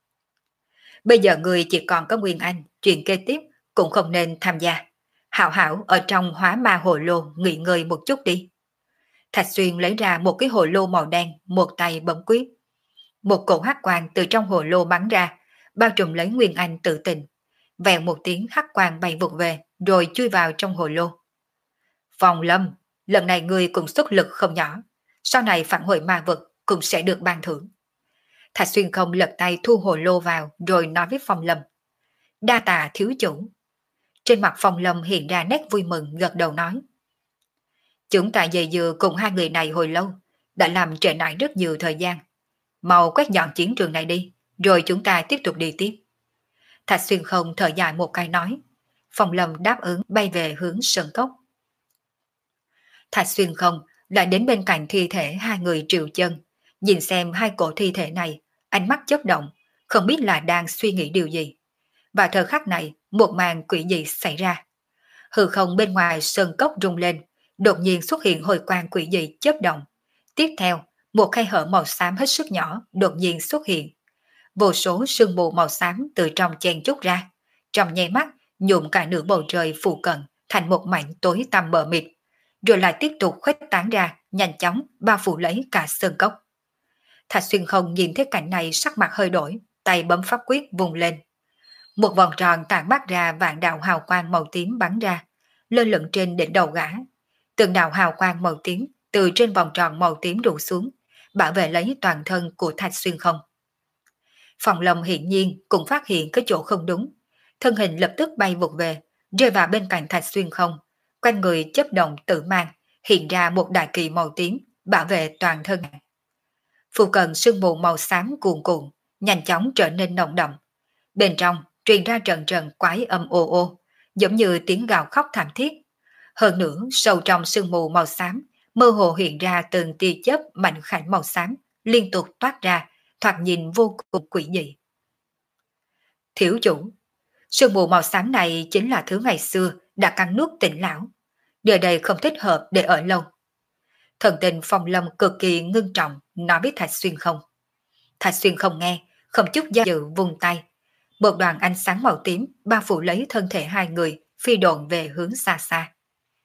Bây giờ người chỉ còn có Nguyên Anh, chuyện kế tiếp cũng không nên tham gia. Hảo hảo ở trong hóa ma hồ lô nghỉ ngơi một chút đi. Thạch Xuyên lấy ra một cái hồ lô màu đen, một tay bấm quyết. Một cổ hắc quang từ trong hồ lô bắn ra, bao trùm lấy Nguyên Anh Tự Tình. Vèo một tiếng hắc quang bay vụt về, rồi chui vào trong hồ lô. Phong Lâm, lần này ngươi cũng xuất lực không nhỏ, sau này phản hồi ma vực cũng sẽ được ban thưởng. Thạch Xuyên không lật tay thu hồ lô vào rồi nói với Phong Lâm. Đa tạ thiếu chủ. Trên mặt Phong Lâm hiện ra nét vui mừng gật đầu nói. Chúng ta dày dừa cùng hai người này hồi lâu, đã làm trễ nải rất nhiều thời gian. Mau quét dọn chiến trường này đi, rồi chúng ta tiếp tục đi tiếp. Thạch Xuyên không thở dài một cái nói. Phong Lâm đáp ứng bay về hướng sơn cốc. Thạch Xuyên không đã đến bên cạnh thi thể hai người Triệu Chân, nhìn xem hai cổ thi thể này, ánh mắt chớp động, không biết là đang suy nghĩ điều gì. Và thời khắc này, một màn quỷ dị xảy ra. Hư không bên ngoài sơn cốc rung lên, đột nhiên xuất hiện hồi quang quỷ dị chớp động. Tiếp theo, một khe hở màu xám hết sức nhỏ đột nhiên xuất hiện. Vô số sương mù màu xám từ trong chen chúc ra, trong nháy mắt nhuộm cả nửa bầu trời phụ cận thành một mảnh tối tăm mờ mịt, rồi lại tiếp tục khuếch tán ra, nhanh chóng bao phủ lấy cả sơn cốc. Thạch Xuyên không nhìn thấy cảnh này, sắc mặt hơi đổi, tay bấm pháp quyết vùng lên. Một vòng tròn tản mát ra vạn đạo hào quang màu tím bắn ra, lơ lửng trên đỉnh đầu gã. Từng đạo hào quang màu tím từ trên vòng tròn màu tím đổ xuống, bảo vệ lấy toàn thân của Thạch Xuyên không. Phong Lâm hiển nhiên cũng phát hiện cái chỗ không đúng, thân hình lập tức bay vụt về, rơi vào bên cạnh Thạch Xuyên không, quanh người chấp động tự mang, hiện ra một đại kỳ màu tím, bảo vệ toàn thân. Phụ cận sương mù màu xám cuồn cuộn, nhanh chóng trở nên nồng đậm. Bên trong truyền ra trận trận quái âm ô ô, giống như tiếng gào khóc thảm thiết. Hơn nữa, sâu trong sương mù màu xám, mơ hồ hiện ra từng tia chớp mạnh khảnh màu xám, liên tục toát ra, thoạt nhìn vô cùng quỷ dị. Thiếu chủ, sương mù màu xám này chính là thứ ngày xưa đã cắn nuốt Tịnh lão. Nơi đây không thích hợp để ở lâu. Thần tình Phong Lâm cực kỳ ngưng trọng nói với Thạch Xuyên không. Thạch Xuyên không nghe, không chút do dự vung tay. Một đoàn ánh sáng màu tím bao phủ lấy thân thể hai người, phi độn về hướng xa xa.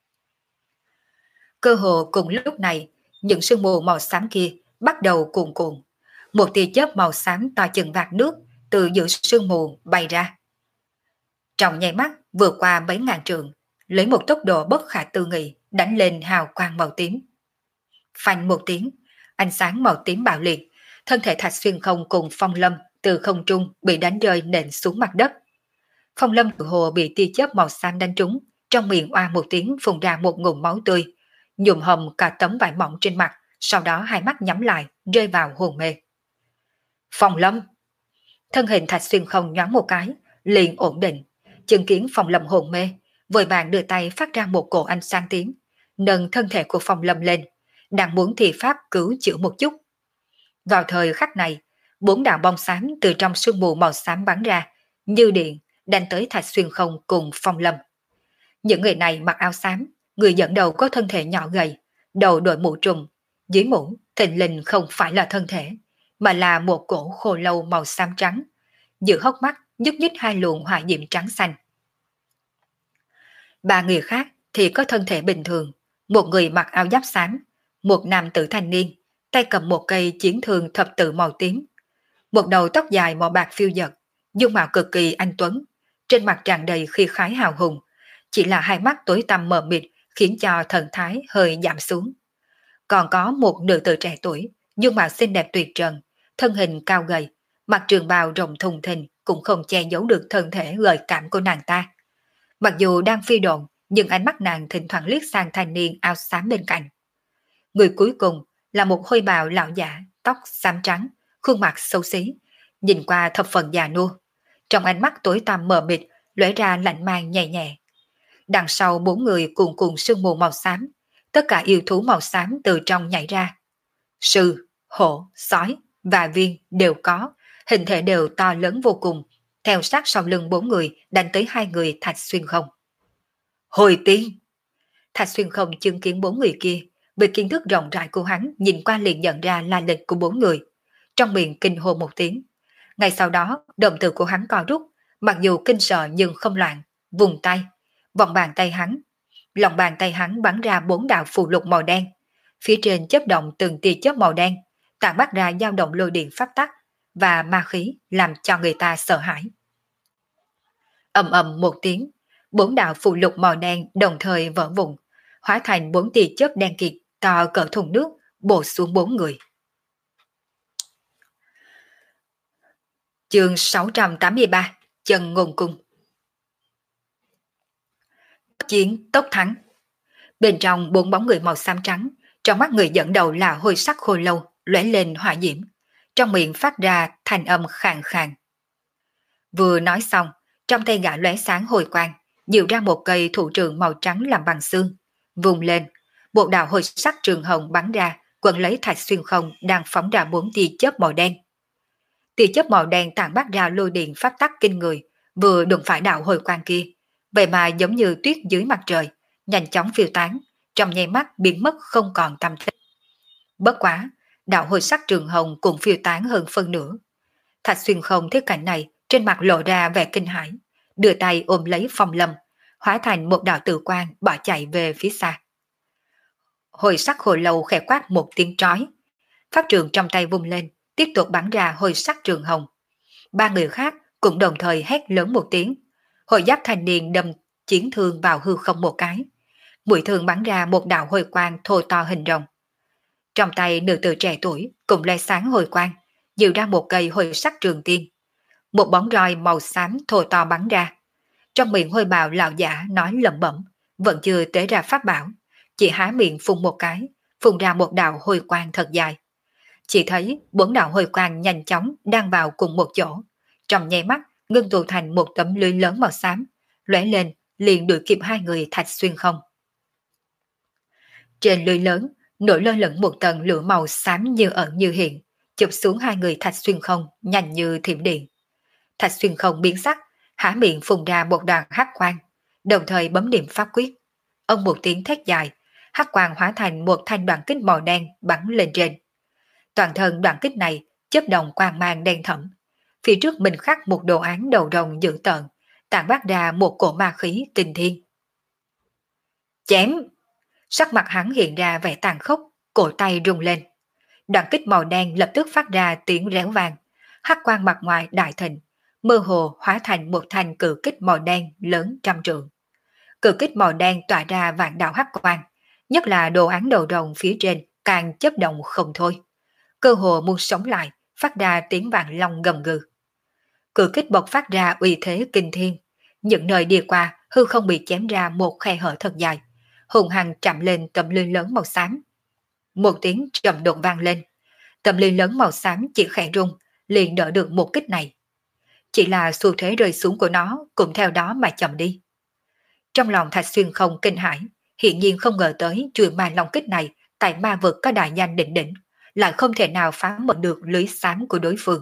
Cơ hồ cùng lúc này, những sương mù màu xám kia bắt đầu cuồn cuộn. Một tia chớp màu xám to chừng vạt nước từ giữa sương mù bay ra. Trong nháy mắt vượt qua mấy ngàn trượng, lấy một tốc độ bất khả tư nghị đánh lên hào quang màu tím. Phanh một tiếng, ánh sáng màu tím bạo liệt, thân thể Thạch Xuyên không cùng Phong Lâm từ không trung bị đánh rơi nện xuống mặt đất. Phong Lâm tự hồ bị tia chớp màu xám đánh trúng, trong miệng oa một tiếng phun ra một ngụm máu tươi, nhuộm hồng cả tấm vải mỏng trên mặt, sau đó hai mắt nhắm lại, rơi vào hôn mê. Phong Lâm, thân hình Thạch Xuyên không nhoáng một cái, liền ổn định, chứng kiến Phong Lâm hôn mê, vội vàng đưa tay phát ra một cổ ánh sáng tím, nâng thân thể của Phong Lâm lên, đang muốn thi pháp cứu chữa một chút. Vào thời khắc này, bốn đạo bông xám từ trong sương mù màu xám bắn ra, như điện, đánh tới Thạch Xuyên Không cùng Phong Lâm. Những người này mặc áo xám, người dẫn đầu có thân thể nhỏ gầy, đầu đội mũ trùm, dưới mũ thình lình không phải là thân thể, mà là một cổ khô lâu màu xám trắng, giữa hốc mắt nhúc nhích hai luồng hỏa diệm trắng xanh. Ba người khác thì có thân thể bình thường, một người mặc áo giáp xám, một nam tử thanh niên, tay cầm một cây chiến thương thập tự màu tím, một đầu tóc dài màu bạc phiêu dật, dung mạo cực kỳ anh tuấn, trên mặt tràn đầy khí khái hào hùng, chỉ là hai mắt tối tăm mờ mịt khiến cho thần thái hơi giảm xuống. Còn có một nữ tử trẻ tuổi, dung mạo xinh đẹp tuyệt trần, thân hình cao gầy, mặc trường bào rộng thùng thình cũng không che giấu được thân thể gợi cảm của nàng ta. Mặc dù đang phi độn, nhưng ánh mắt nàng thỉnh thoảng liếc sang thanh niên áo xám bên cạnh. Người cuối cùng là một hôi bào lão giả, tóc xám trắng, khuôn mặt xấu xí, nhìn qua thập phần già nua. Trong ánh mắt tối tăm mờ mịt lóe ra lạnh mang nhẹ nhẹ. Đằng sau bốn người cuồn cuộn sương mù màu xám, tất cả yêu thú màu xám từ trong nhảy ra. Sư, hổ, sói và viên đều có, hình thể đều to lớn vô cùng, theo sát sau lưng bốn người đánh tới hai người Thạch Xuyên Không. Hồi tiên! Thạch Xuyên Không chứng kiến bốn người kia, với kiến thức rộng rãi của hắn nhìn qua liền nhận ra là lịch của bốn người, trong miệng kinh hô một tiếng. Ngay sau đó, động từ của hắn co rút, mặc dù kinh sợ nhưng không loạn, vùng tay, vòng bàn tay hắn, lòng bàn tay hắn bắn ra bốn đạo phù lục màu đen, phía trên chớp động từng tia chớp màu đen, tản bắt ra dao động lôi điện pháp tắc và ma khí làm cho người ta sợ hãi. Ầm ầm một tiếng, bốn đạo phù lục màu đen đồng thời vỡ vụn, hóa thành bốn tia chớp đen kịt to cỡ thùng nước bổ xuống bốn người. Chương sáu trăm tám mươi ba, Chân Ngôn Cung. Chiến tốc thắng. Bên trong bốn bóng người màu xám trắng, trong mắt người dẫn đầu là hôi sắc khô lâu lóe lên hỏa diễm, trong miệng phát ra thanh âm khàn khàn. Vừa nói xong, trong tay gã lóe sáng hồi quang, dịu ra một cây thủ trường màu trắng làm bằng xương, vùng lên, một đạo hồi sắc trường hồng bắn ra, quấn lấy Thạch Xuyên Không đang phóng ra bốn tia chớp màu đen. Tia chớp màu đen tản bắt ra lôi điện pháp tắc kinh người, vừa đụng phải đạo hồi quang kia, vậy mà giống như tuyết dưới mặt trời, nhanh chóng phiêu tán, trong nháy mắt biến mất không còn tăm tích. Bất quá, đạo hồi sắc trường hồng cũng phiêu tán hơn phân nửa. Thạch Xuyên Không thấy cảnh này, trên mặt lộ ra vẻ kinh hãi, đưa tay ôm lấy Phong Lâm, hóa thành một đạo tử quang bỏ chạy về phía xa. Hồi sắc hồi lâu khẽ quát một tiếng trói, pháp trường trong tay vung lên, tiếp tục bắn ra hồi sắc trường hồng. Ba người khác cũng đồng thời hét lớn một tiếng, hồi giáp thanh niên đâm chiến thương vào hư không một cái, mũi thương bắn ra một đạo hồi quang thô to hình rồng. Trong tay nữ tử trẻ tuổi cũng lóe sáng hồi quang, dịu ra một cây hồi sắc trường tiên. Một bóng roi màu xám thô to bắn ra. Trong miệng hôi bào lão giả nói lẩm bẩm, vẫn chưa tế ra pháp bảo, chỉ há miệng phun một cái, phun ra một đạo hồi quang thật dài. Chỉ thấy bốn đạo hồi quang nhanh chóng đang vào cùng một chỗ, trong nháy mắt ngưng tụ thành một tấm lưới lớn màu xám, lóe lên liền đuổi kịp hai người Thạch Xuyên Không. Trên lưới lớn nổi lơ lửng một tầng lửa màu xám như ẩn như hiện, chụp xuống hai người Thạch Xuyên Không nhanh như thiểm điện. Thạch Xuyên Không biến sắc, há miệng phun ra một đoàn hắc quang, đồng thời bấm niệm pháp quyết. Ông một tiếng thét dài, hắc quang hóa thành một thanh đoạn kích màu đen bắn lên trên. Toàn thân đoạn kích này chớp động quang mang đen thẫm, phía trước mình khắc một đồ án đầu rồng dữ tợn, tản bắt ra một cổ ma khí kinh thiên. Chém! Sắc mặt hắn hiện ra vẻ tàn khốc, cổ tay rung lên. Đoạn kích màu đen lập tức phát ra tiếng réo vang, hắc quang mặt ngoài đại thịnh, mơ hồ hóa thành một thanh cự kích màu đen lớn trăm trượng. Cự kích màu đen tỏa ra vạn đạo hắc quang, nhất là đồ án đầu rồng phía trên càng chớp động không thôi. Cơ hồ muốn sống lại, phát ra tiếng vạn long gầm gừ. Cự kích bộc phát ra uy thế kinh thiên, những nơi đi qua hư không bị chém ra một khe hở thật dài, hùng hăng chạm lên tấm lưới lớn màu xám. Một tiếng trầm đột vang lên, tấm lưới lớn màu xám chỉ khẽ rung, liền đỡ được một kích này. Chỉ là xu thế rơi xuống của nó cũng theo đó mà chậm đi. Trong lòng Thạch Xuyên không kinh hãi, hiện nhiên không ngờ tới chuôi ma long kích này tại ma vực có đại danh đỉnh đỉnh, lại không thể nào phá mở được lưới xám của đối phương.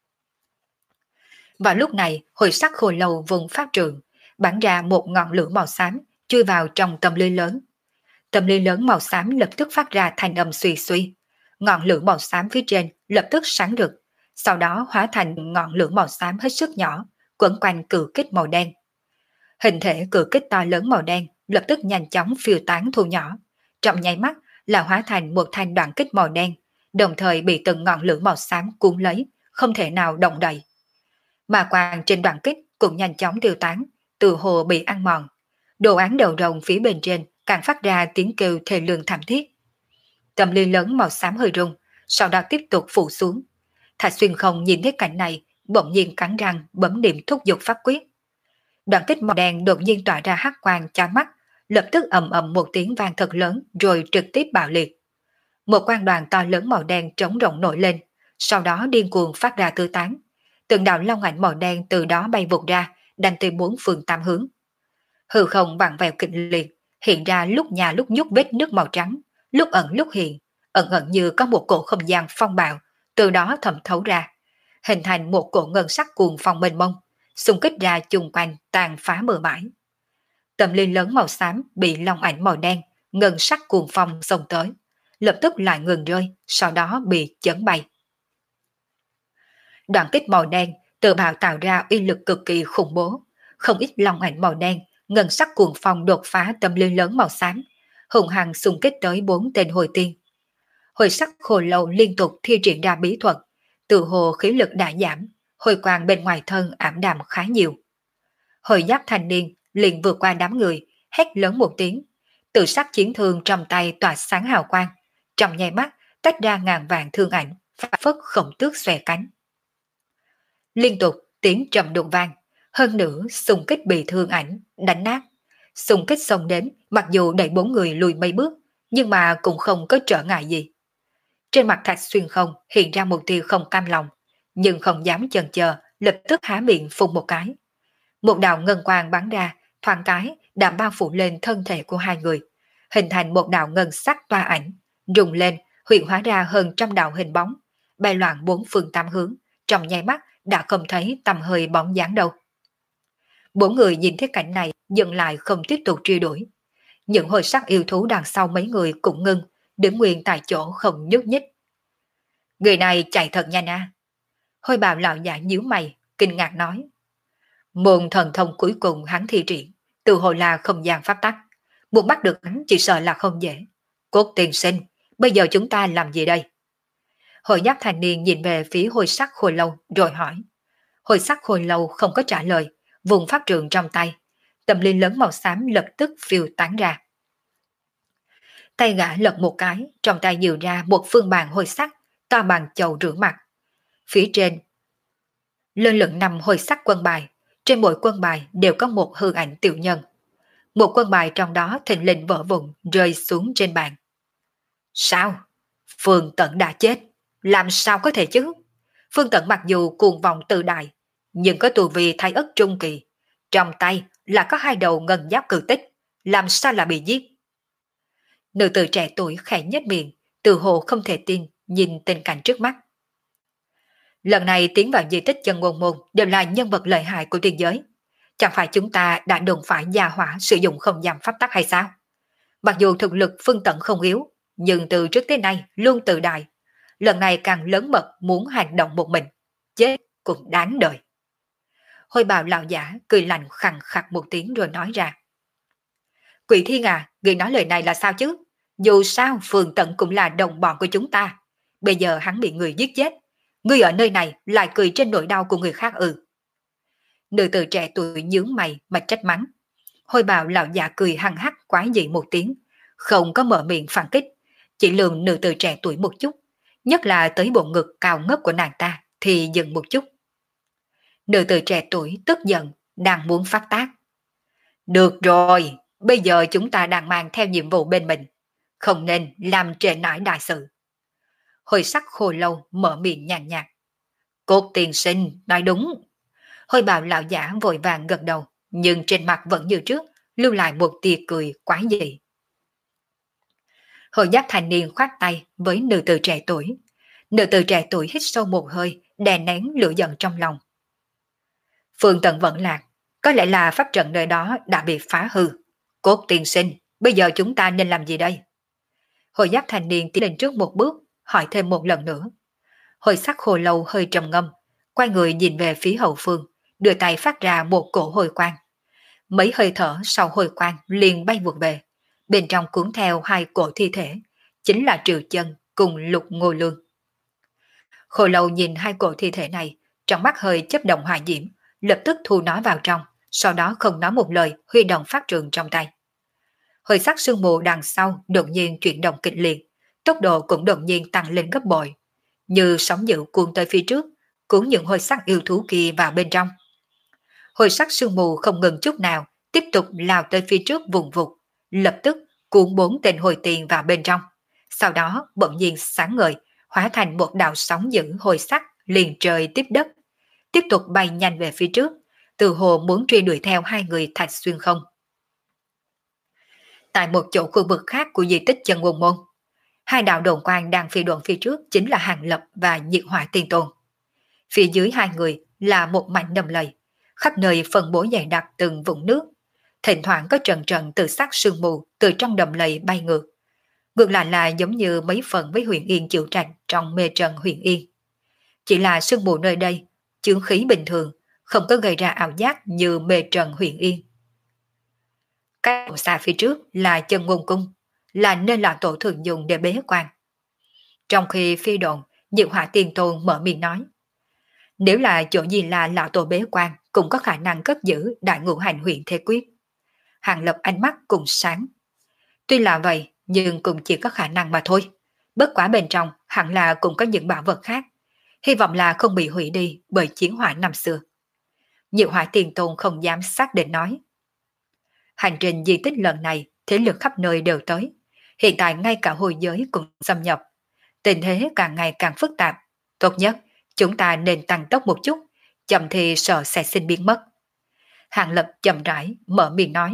Vào lúc này, hồi sắc khô lâu vùng phát trường, bắn ra một ngọn lửa màu xám, chui vào trong tâm lưới lớn. Tâm lưới lớn màu xám lập tức phát ra thanh âm suy suy. Ngọn lửa màu xám phía trên lập tức sáng rực, sau đó hóa thành ngọn lửa màu xám hết sức nhỏ, quẩn quanh cự kích màu đen. Hình thể cự kích to lớn màu đen lập tức nhanh chóng phiêu tán thu nhỏ, trong nháy mắt là hóa thành một thanh đoạn kích màu đen, đồng thời bị từng ngọn lửa màu xám cuốn lấy, không thể nào động đậy. Mà quang trên đoạn kích cũng nhanh chóng tiêu tán, từ hồ bị ăn mòn. Đồ án đầu rồng phía bên trên càng phát ra tiếng kêu thê lương thảm thiết. Tâm ly lớn màu xám hơi rung, sau đó tiếp tục phủ xuống. Thạch Xuyên không nhìn thấy cảnh này, bỗng nhiên cắn răng bấm niệm thúc giục pháp quyết. Đoạn kích màu đen đột nhiên tỏa ra hắc quang chói mắt, lập tức ầm ầm một tiếng vang thật lớn rồi trực tiếp bạo liệt. Một quang đoàn to lớn màu đen trống rộng nổi lên, sau đó điên cuồng phát ra tứ tán. Từng đạo long ảnh màu đen từ đó bay vụt ra, đánh từ bốn phương tám hướng. Hư không vặn vẹo kịch liệt, hiện ra lúc nhà lúc nhúc vết nước màu trắng, lúc ẩn lúc hiện, ẩn ẩn như có một cổ không gian phong bạo từ đó thẩm thấu ra, hình thành một cổ ngân sắc cuồng phong mênh mông, xung kích ra chung quanh tàn phá bừa bãi. Tầm liên lớn màu xám bị long ảnh màu đen, ngân sắc cuồng phong xông tới, lập tức lại ngừng rơi, sau đó bị chấn bay. Đoạn kích màu đen tự bào tạo ra uy lực cực kỳ khủng bố, không ít long ảnh màu đen, ngân sắc cuồng phong đột phá tầm liên lớn màu xám, hùng hằng xung kích tới bốn tên hồi tiên. Hồi sắc khô lâu liên tục thi triển ra bí thuật, tự hồ khí lực đã giảm, hồi quang bên ngoài thân ảm đạm khá nhiều. Hồi giáp thanh niên liền vượt qua đám người, hét lớn một tiếng, tự sắc chiến thương trong tay tỏa sáng hào quang, trong nháy mắt tách ra ngàn vạn thương ảnh, phá phất khổng tước xòe cánh. Liên tục tiếng trầm đụng vang, hơn nữa xung kích bị thương ảnh đánh nát. Xung kích xông đến, mặc dù đẩy bốn người lùi mấy bước, nhưng mà cũng không có trở ngại gì. Trên mặt Thạch Xuyên không hiện ra một tia không cam lòng, nhưng không dám chần chờ, lập tức há miệng phun một cái. Một đạo ngân quang bắn ra, thoáng cái đã bao phủ lên thân thể của hai người, hình thành một đạo ngân sắc toa ảnh, rung lên, hiện hóa ra hơn trăm đạo hình bóng, bay loạn bốn phương tám hướng, trong nháy mắt đã không thấy tầm hơi bóng dáng đâu. Bốn người nhìn thấy cảnh này dừng lại không tiếp tục truy đuổi. Những hồi sắc yêu thú đằng sau mấy người cũng ngưng, đứng nguyên tại chỗ không nhúc nhích. Người này chạy thật nhanh à? Hôi bào lão giả nhíu mày, kinh ngạc nói. Môn thần thông cuối cùng hắn thi triển, từ hồi là không gian pháp tắc. Muốn bắt được hắn chỉ sợ là không dễ. Cốt tiền sinh, bây giờ chúng ta làm gì đây? Hồi giáp thanh niên nhìn về phía hồi sắc khôi lâu rồi hỏi. Hồi sắc khôi lâu không có trả lời, vùng pháp trường trong tay. Tầm liên lớn màu xám lập tức phiêu tán ra. Tay gã lật một cái, trong tay dìu ra một phương bàn hồi sắc, to bằng chầu rửa mặt. Phía trên, lơ lửng nằm hồi sắc quân bài, trên mỗi quân bài đều có một hư ảnh tiểu nhân. Một quân bài trong đó thình lình vỡ vụn rơi xuống trên bàn. Sao? Phương Tận đã chết, làm sao có thể chứ? Phương Tận mặc dù cuồng vọng tự đại, nhưng có tu vi thái ất trung kỳ, trong tay là có hai đầu ngân giáp cự tích, làm sao là bị giết? Nữ tử trẻ tuổi khẽ nhếch miệng, từ hồ không thể tin nhìn tình cảnh trước mắt. Lần này tiến vào di tích chân ngôn môn đều là nhân vật lợi hại của tiên giới. Chẳng phải chúng ta đã đụng phải gia hỏa sử dụng không gian pháp tắc hay sao? Mặc dù thực lực Phương Tận không yếu, nhưng từ trước tới nay luôn tự đại. Lần này càng lớn mật muốn hành động một mình, chết cũng đáng đời. Hôi bào lão giả cười lạnh khằng khặc một tiếng rồi nói ra. Quỷ Thiên à, người nói lời này là sao chứ? Dù sao Phương Tận cũng là đồng bọn của chúng ta. Bây giờ hắn bị người giết chết. Ngươi ở nơi này lại cười trên nỗi đau của người khác ư? Nữ tử trẻ tuổi nhướng mày mà trách mắng. Hôi bào lão già cười hăng hắc quái dị một tiếng, không có mở miệng phản kích, chỉ lườm nữ tử trẻ tuổi một chút, nhất là tới bộ ngực cao ngất của nàng ta thì dừng một chút. Nữ tử trẻ tuổi tức giận, đang muốn phát tác. Được rồi, bây giờ chúng ta đang mang theo nhiệm vụ bên mình, không nên làm trễ nải đại sự. Hồi sắc khô lâu mở miệng nhàn nhạt. Cốt tiền sinh nói đúng. Hồi bào lão giả vội vàng gật đầu, nhưng trên mặt vẫn như trước, lưu lại một tia cười quái dị. Hồ giác thanh niên khoát tay với nữ tử trẻ tuổi. Nữ tử trẻ tuổi hít sâu một hơi, đè nén lửa giận trong lòng. Phương Tận vẫn lạc, có lẽ là pháp trận nơi đó đã bị phá hư. Cốt tiên sinh, bây giờ chúng ta nên làm gì đây? Hồ giác thanh niên tiến lên trước một bước, hỏi thêm một lần nữa. Hồi sắc hồ lâu hơi trầm ngâm, quay người nhìn về phía hậu phương, đưa tay phát ra một cổ hồi quang. Mấy hơi thở sau hồi quang liền bay vụt về, bên trong cuốn theo hai cổ thi thể, chính là Triệu Chân cùng Lục Ngô Lương. Hồ lâu nhìn hai cổ thi thể này, trong mắt hơi chấp động hỏa diễm, lập tức thu nó vào trong, sau đó không nói một lời, huy động pháp trường trong tay. Hơi sắc sương mù đằng sau đột nhiên chuyển động kịch liệt, tốc độ cũng đột nhiên tăng lên gấp bội, như sóng dữ cuốn tới phía trước, cuốn những hồi sắc yêu thú kia vào bên trong. Hồi sắc sương mù không ngừng chút nào, tiếp tục lao tới phía trước vùng vụt, lập tức cuốn bốn tên hồi tiền vào bên trong. Sau đó bỗng nhiên sáng ngời, hóa thành một đạo sóng dữ hồi sắc liền trời tiếp đất, tiếp tục bay nhanh về phía trước, từ hồ muốn truy đuổi theo hai người Thạch Xuyên không. Tại một chỗ khu vực khác của di tích Chân Ngôn Môn, hai đạo đồn quang đang phi độn phía trước chính là Hàng Lập và Nhiệt Hỏa Tiên Tôn. Phía dưới hai người là một mảnh đầm lầy, khắp nơi phân bố dày đặc từng vũng nước, thỉnh thoảng có trận trận từ sắc sương mù từ trong đầm lầy bay ngược. Ngược lại là giống như mấy phần với Huyền Yên chịu trạch trong mê trận Huyền Yên. Chỉ là sương mù nơi đây, chướng khí bình thường, không có gây ra ảo giác như mê trận Huyền Yên. Cái xa phía trước là Chân Ngôn Cung, là nơi lão tổ thường dùng để bế quan. Trong khi phi độn, Nhiệt Hỏa Tiên Tôn mở miệng nói, nếu là chỗ gì là lão tổ bế quan, cũng có khả năng cất giữ đại ngũ hành huyền thế quyết. Hàng Lập ánh mắt cùng sáng. Tuy là vậy, nhưng cũng chỉ có khả năng mà thôi. Bất quá bên trong hẳn là cũng có những bảo vật khác. Hy vọng là không bị hủy đi bởi chiến hỏa năm xưa. Nhiệt Hỏa Tiên Tôn không dám xác định nói. Hành trình di tích lần này, thế lực khắp nơi đều tới. Hiện tại ngay cả hồi giới cũng xâm nhập. Tình thế càng ngày càng phức tạp. Tốt nhất, chúng ta nên tăng tốc một chút, chậm thì sợ sẽ sinh biến mất. Hàng Lập chậm rãi mở miệng nói.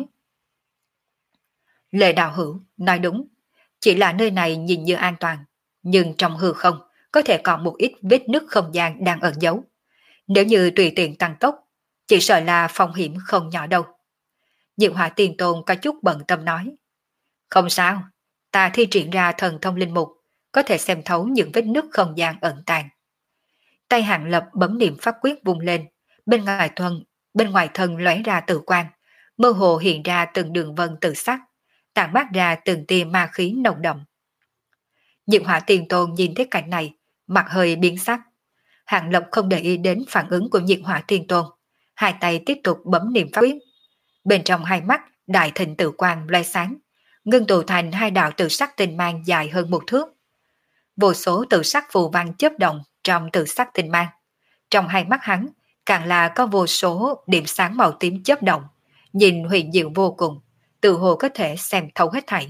Lệ đạo hữu nói đúng, chỉ là nơi này nhìn như an toàn, nhưng trong hư không có thể còn một ít vết nứt không gian đang ẩn giấu. Nếu như tùy tiện tăng tốc, chỉ sợ là phong hiểm không nhỏ đâu. Nhiệt Hỏa Tiên Tôn có chút bận tâm nói. Không sao, ta thi triển ra thần thông linh mục, có thể xem thấu những vết nứt không gian ẩn tàng. Tay Hàng Lập bấm niệm pháp quyết vung lên, bên ngoài thân, bên ngoài thân lóe ra tự quang, mơ hồ hiện ra từng đường vân tự sắc, tản mát ra từng tia ma khí nồng đậm. Nhiệt Hỏa Tiên Tôn nhìn thấy cảnh này, mặt hơi biến sắc. Hàng Lập không để ý đến phản ứng của Nhiệt Hỏa Tiên Tôn, hai tay tiếp tục bấm niệm pháp quyết. Bên trong hai mắt đại thịnh tự quang lóe sáng, ngưng tụ thành hai đạo tự sắc tinh mang dài hơn một thước. Vô số tự sắc phù văn chớp động trong tự sắc tinh mang. Trong hai mắt hắn càng là có vô số điểm sáng màu tím chớp động, nhìn huyền diệu vô cùng, tự hồ có thể xem thấu hết thảy.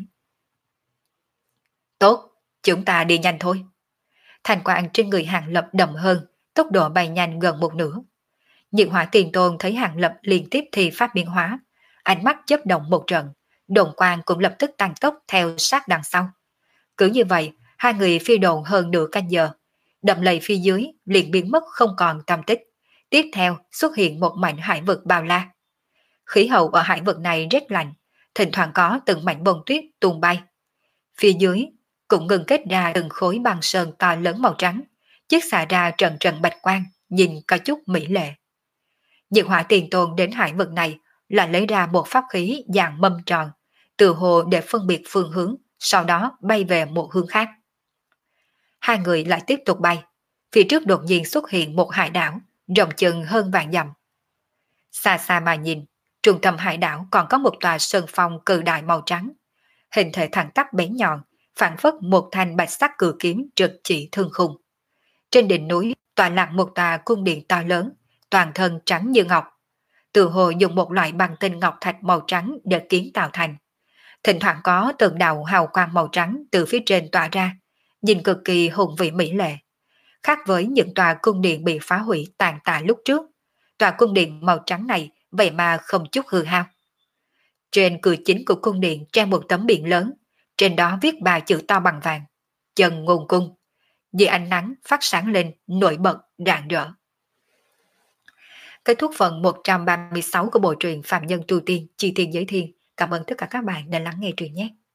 Tốt, chúng ta đi nhanh thôi. Thành quang trên người Hàng Lập đậm hơn, tốc độ bay nhanh gần một nửa. Nhiệt Hỏa Tiên Tôn thấy Hàng Lập liên tiếp thi pháp biến hóa, ánh mắt chớp động một trận, đồn quang cũng lập tức tăng tốc theo sát đằng sau. Cứ như vậy, hai người phi đồn hơn nửa canh giờ, đầm lầy phía dưới liền biến mất không còn tăm tích. Tiếp theo xuất hiện một mảnh hải vực bao la. Khí hậu ở hải vực này rất lạnh, thỉnh thoảng có từng mảnh bông tuyết tuôn bay. Phía dưới cũng ngừng kết ra từng khối băng sơn to lớn màu trắng, chiếc xạ ra trần trần bạch quang, nhìn có chút mỹ lệ. Nhiệt Hỏa Tiên Tôn đến hải vực này là lấy ra một pháp khí dạng mâm tròn, từ hồ để phân biệt phương hướng, sau đó bay về một hướng khác. Hai người lại tiếp tục bay, phía trước đột nhiên xuất hiện một hải đảo, rộng chừng hơn vạn dặm. Xa xa mà nhìn, trung tâm hải đảo còn có một tòa sơn phong cự đại màu trắng, hình thể thẳng tắp bén nhọn, phản phất một thanh bạch sắc cự kiếm trực chỉ thương khung. Trên đỉnh núi tọa lạc một tòa cung điện to lớn, toàn thân trắng như ngọc, từ hồ dùng một loại bằng tinh ngọc thạch màu trắng để kiến tạo thành. Thỉnh thoảng có từng đạo hào quang màu trắng từ phía trên tỏa ra, nhìn cực kỳ hùng vĩ mỹ lệ. Khác với những tòa cung điện bị phá hủy tàn tạ lúc trước, tòa cung điện màu trắng này vậy mà không chút hư hao. Trên cửa chính của cung điện treo một tấm biển lớn, trên đó viết ba chữ to bằng vàng: Chân Ngôn Cung. Dưới ánh nắng phát sáng lên nổi bật rạng rỡ. Kết thúc phần một trăm ba mươi sáu của bộ truyện Phạm Nhân Tu Tiên Chi Thiên Giới Thiên. Cảm ơn tất cả các bạn đã lắng nghe truyện nhé.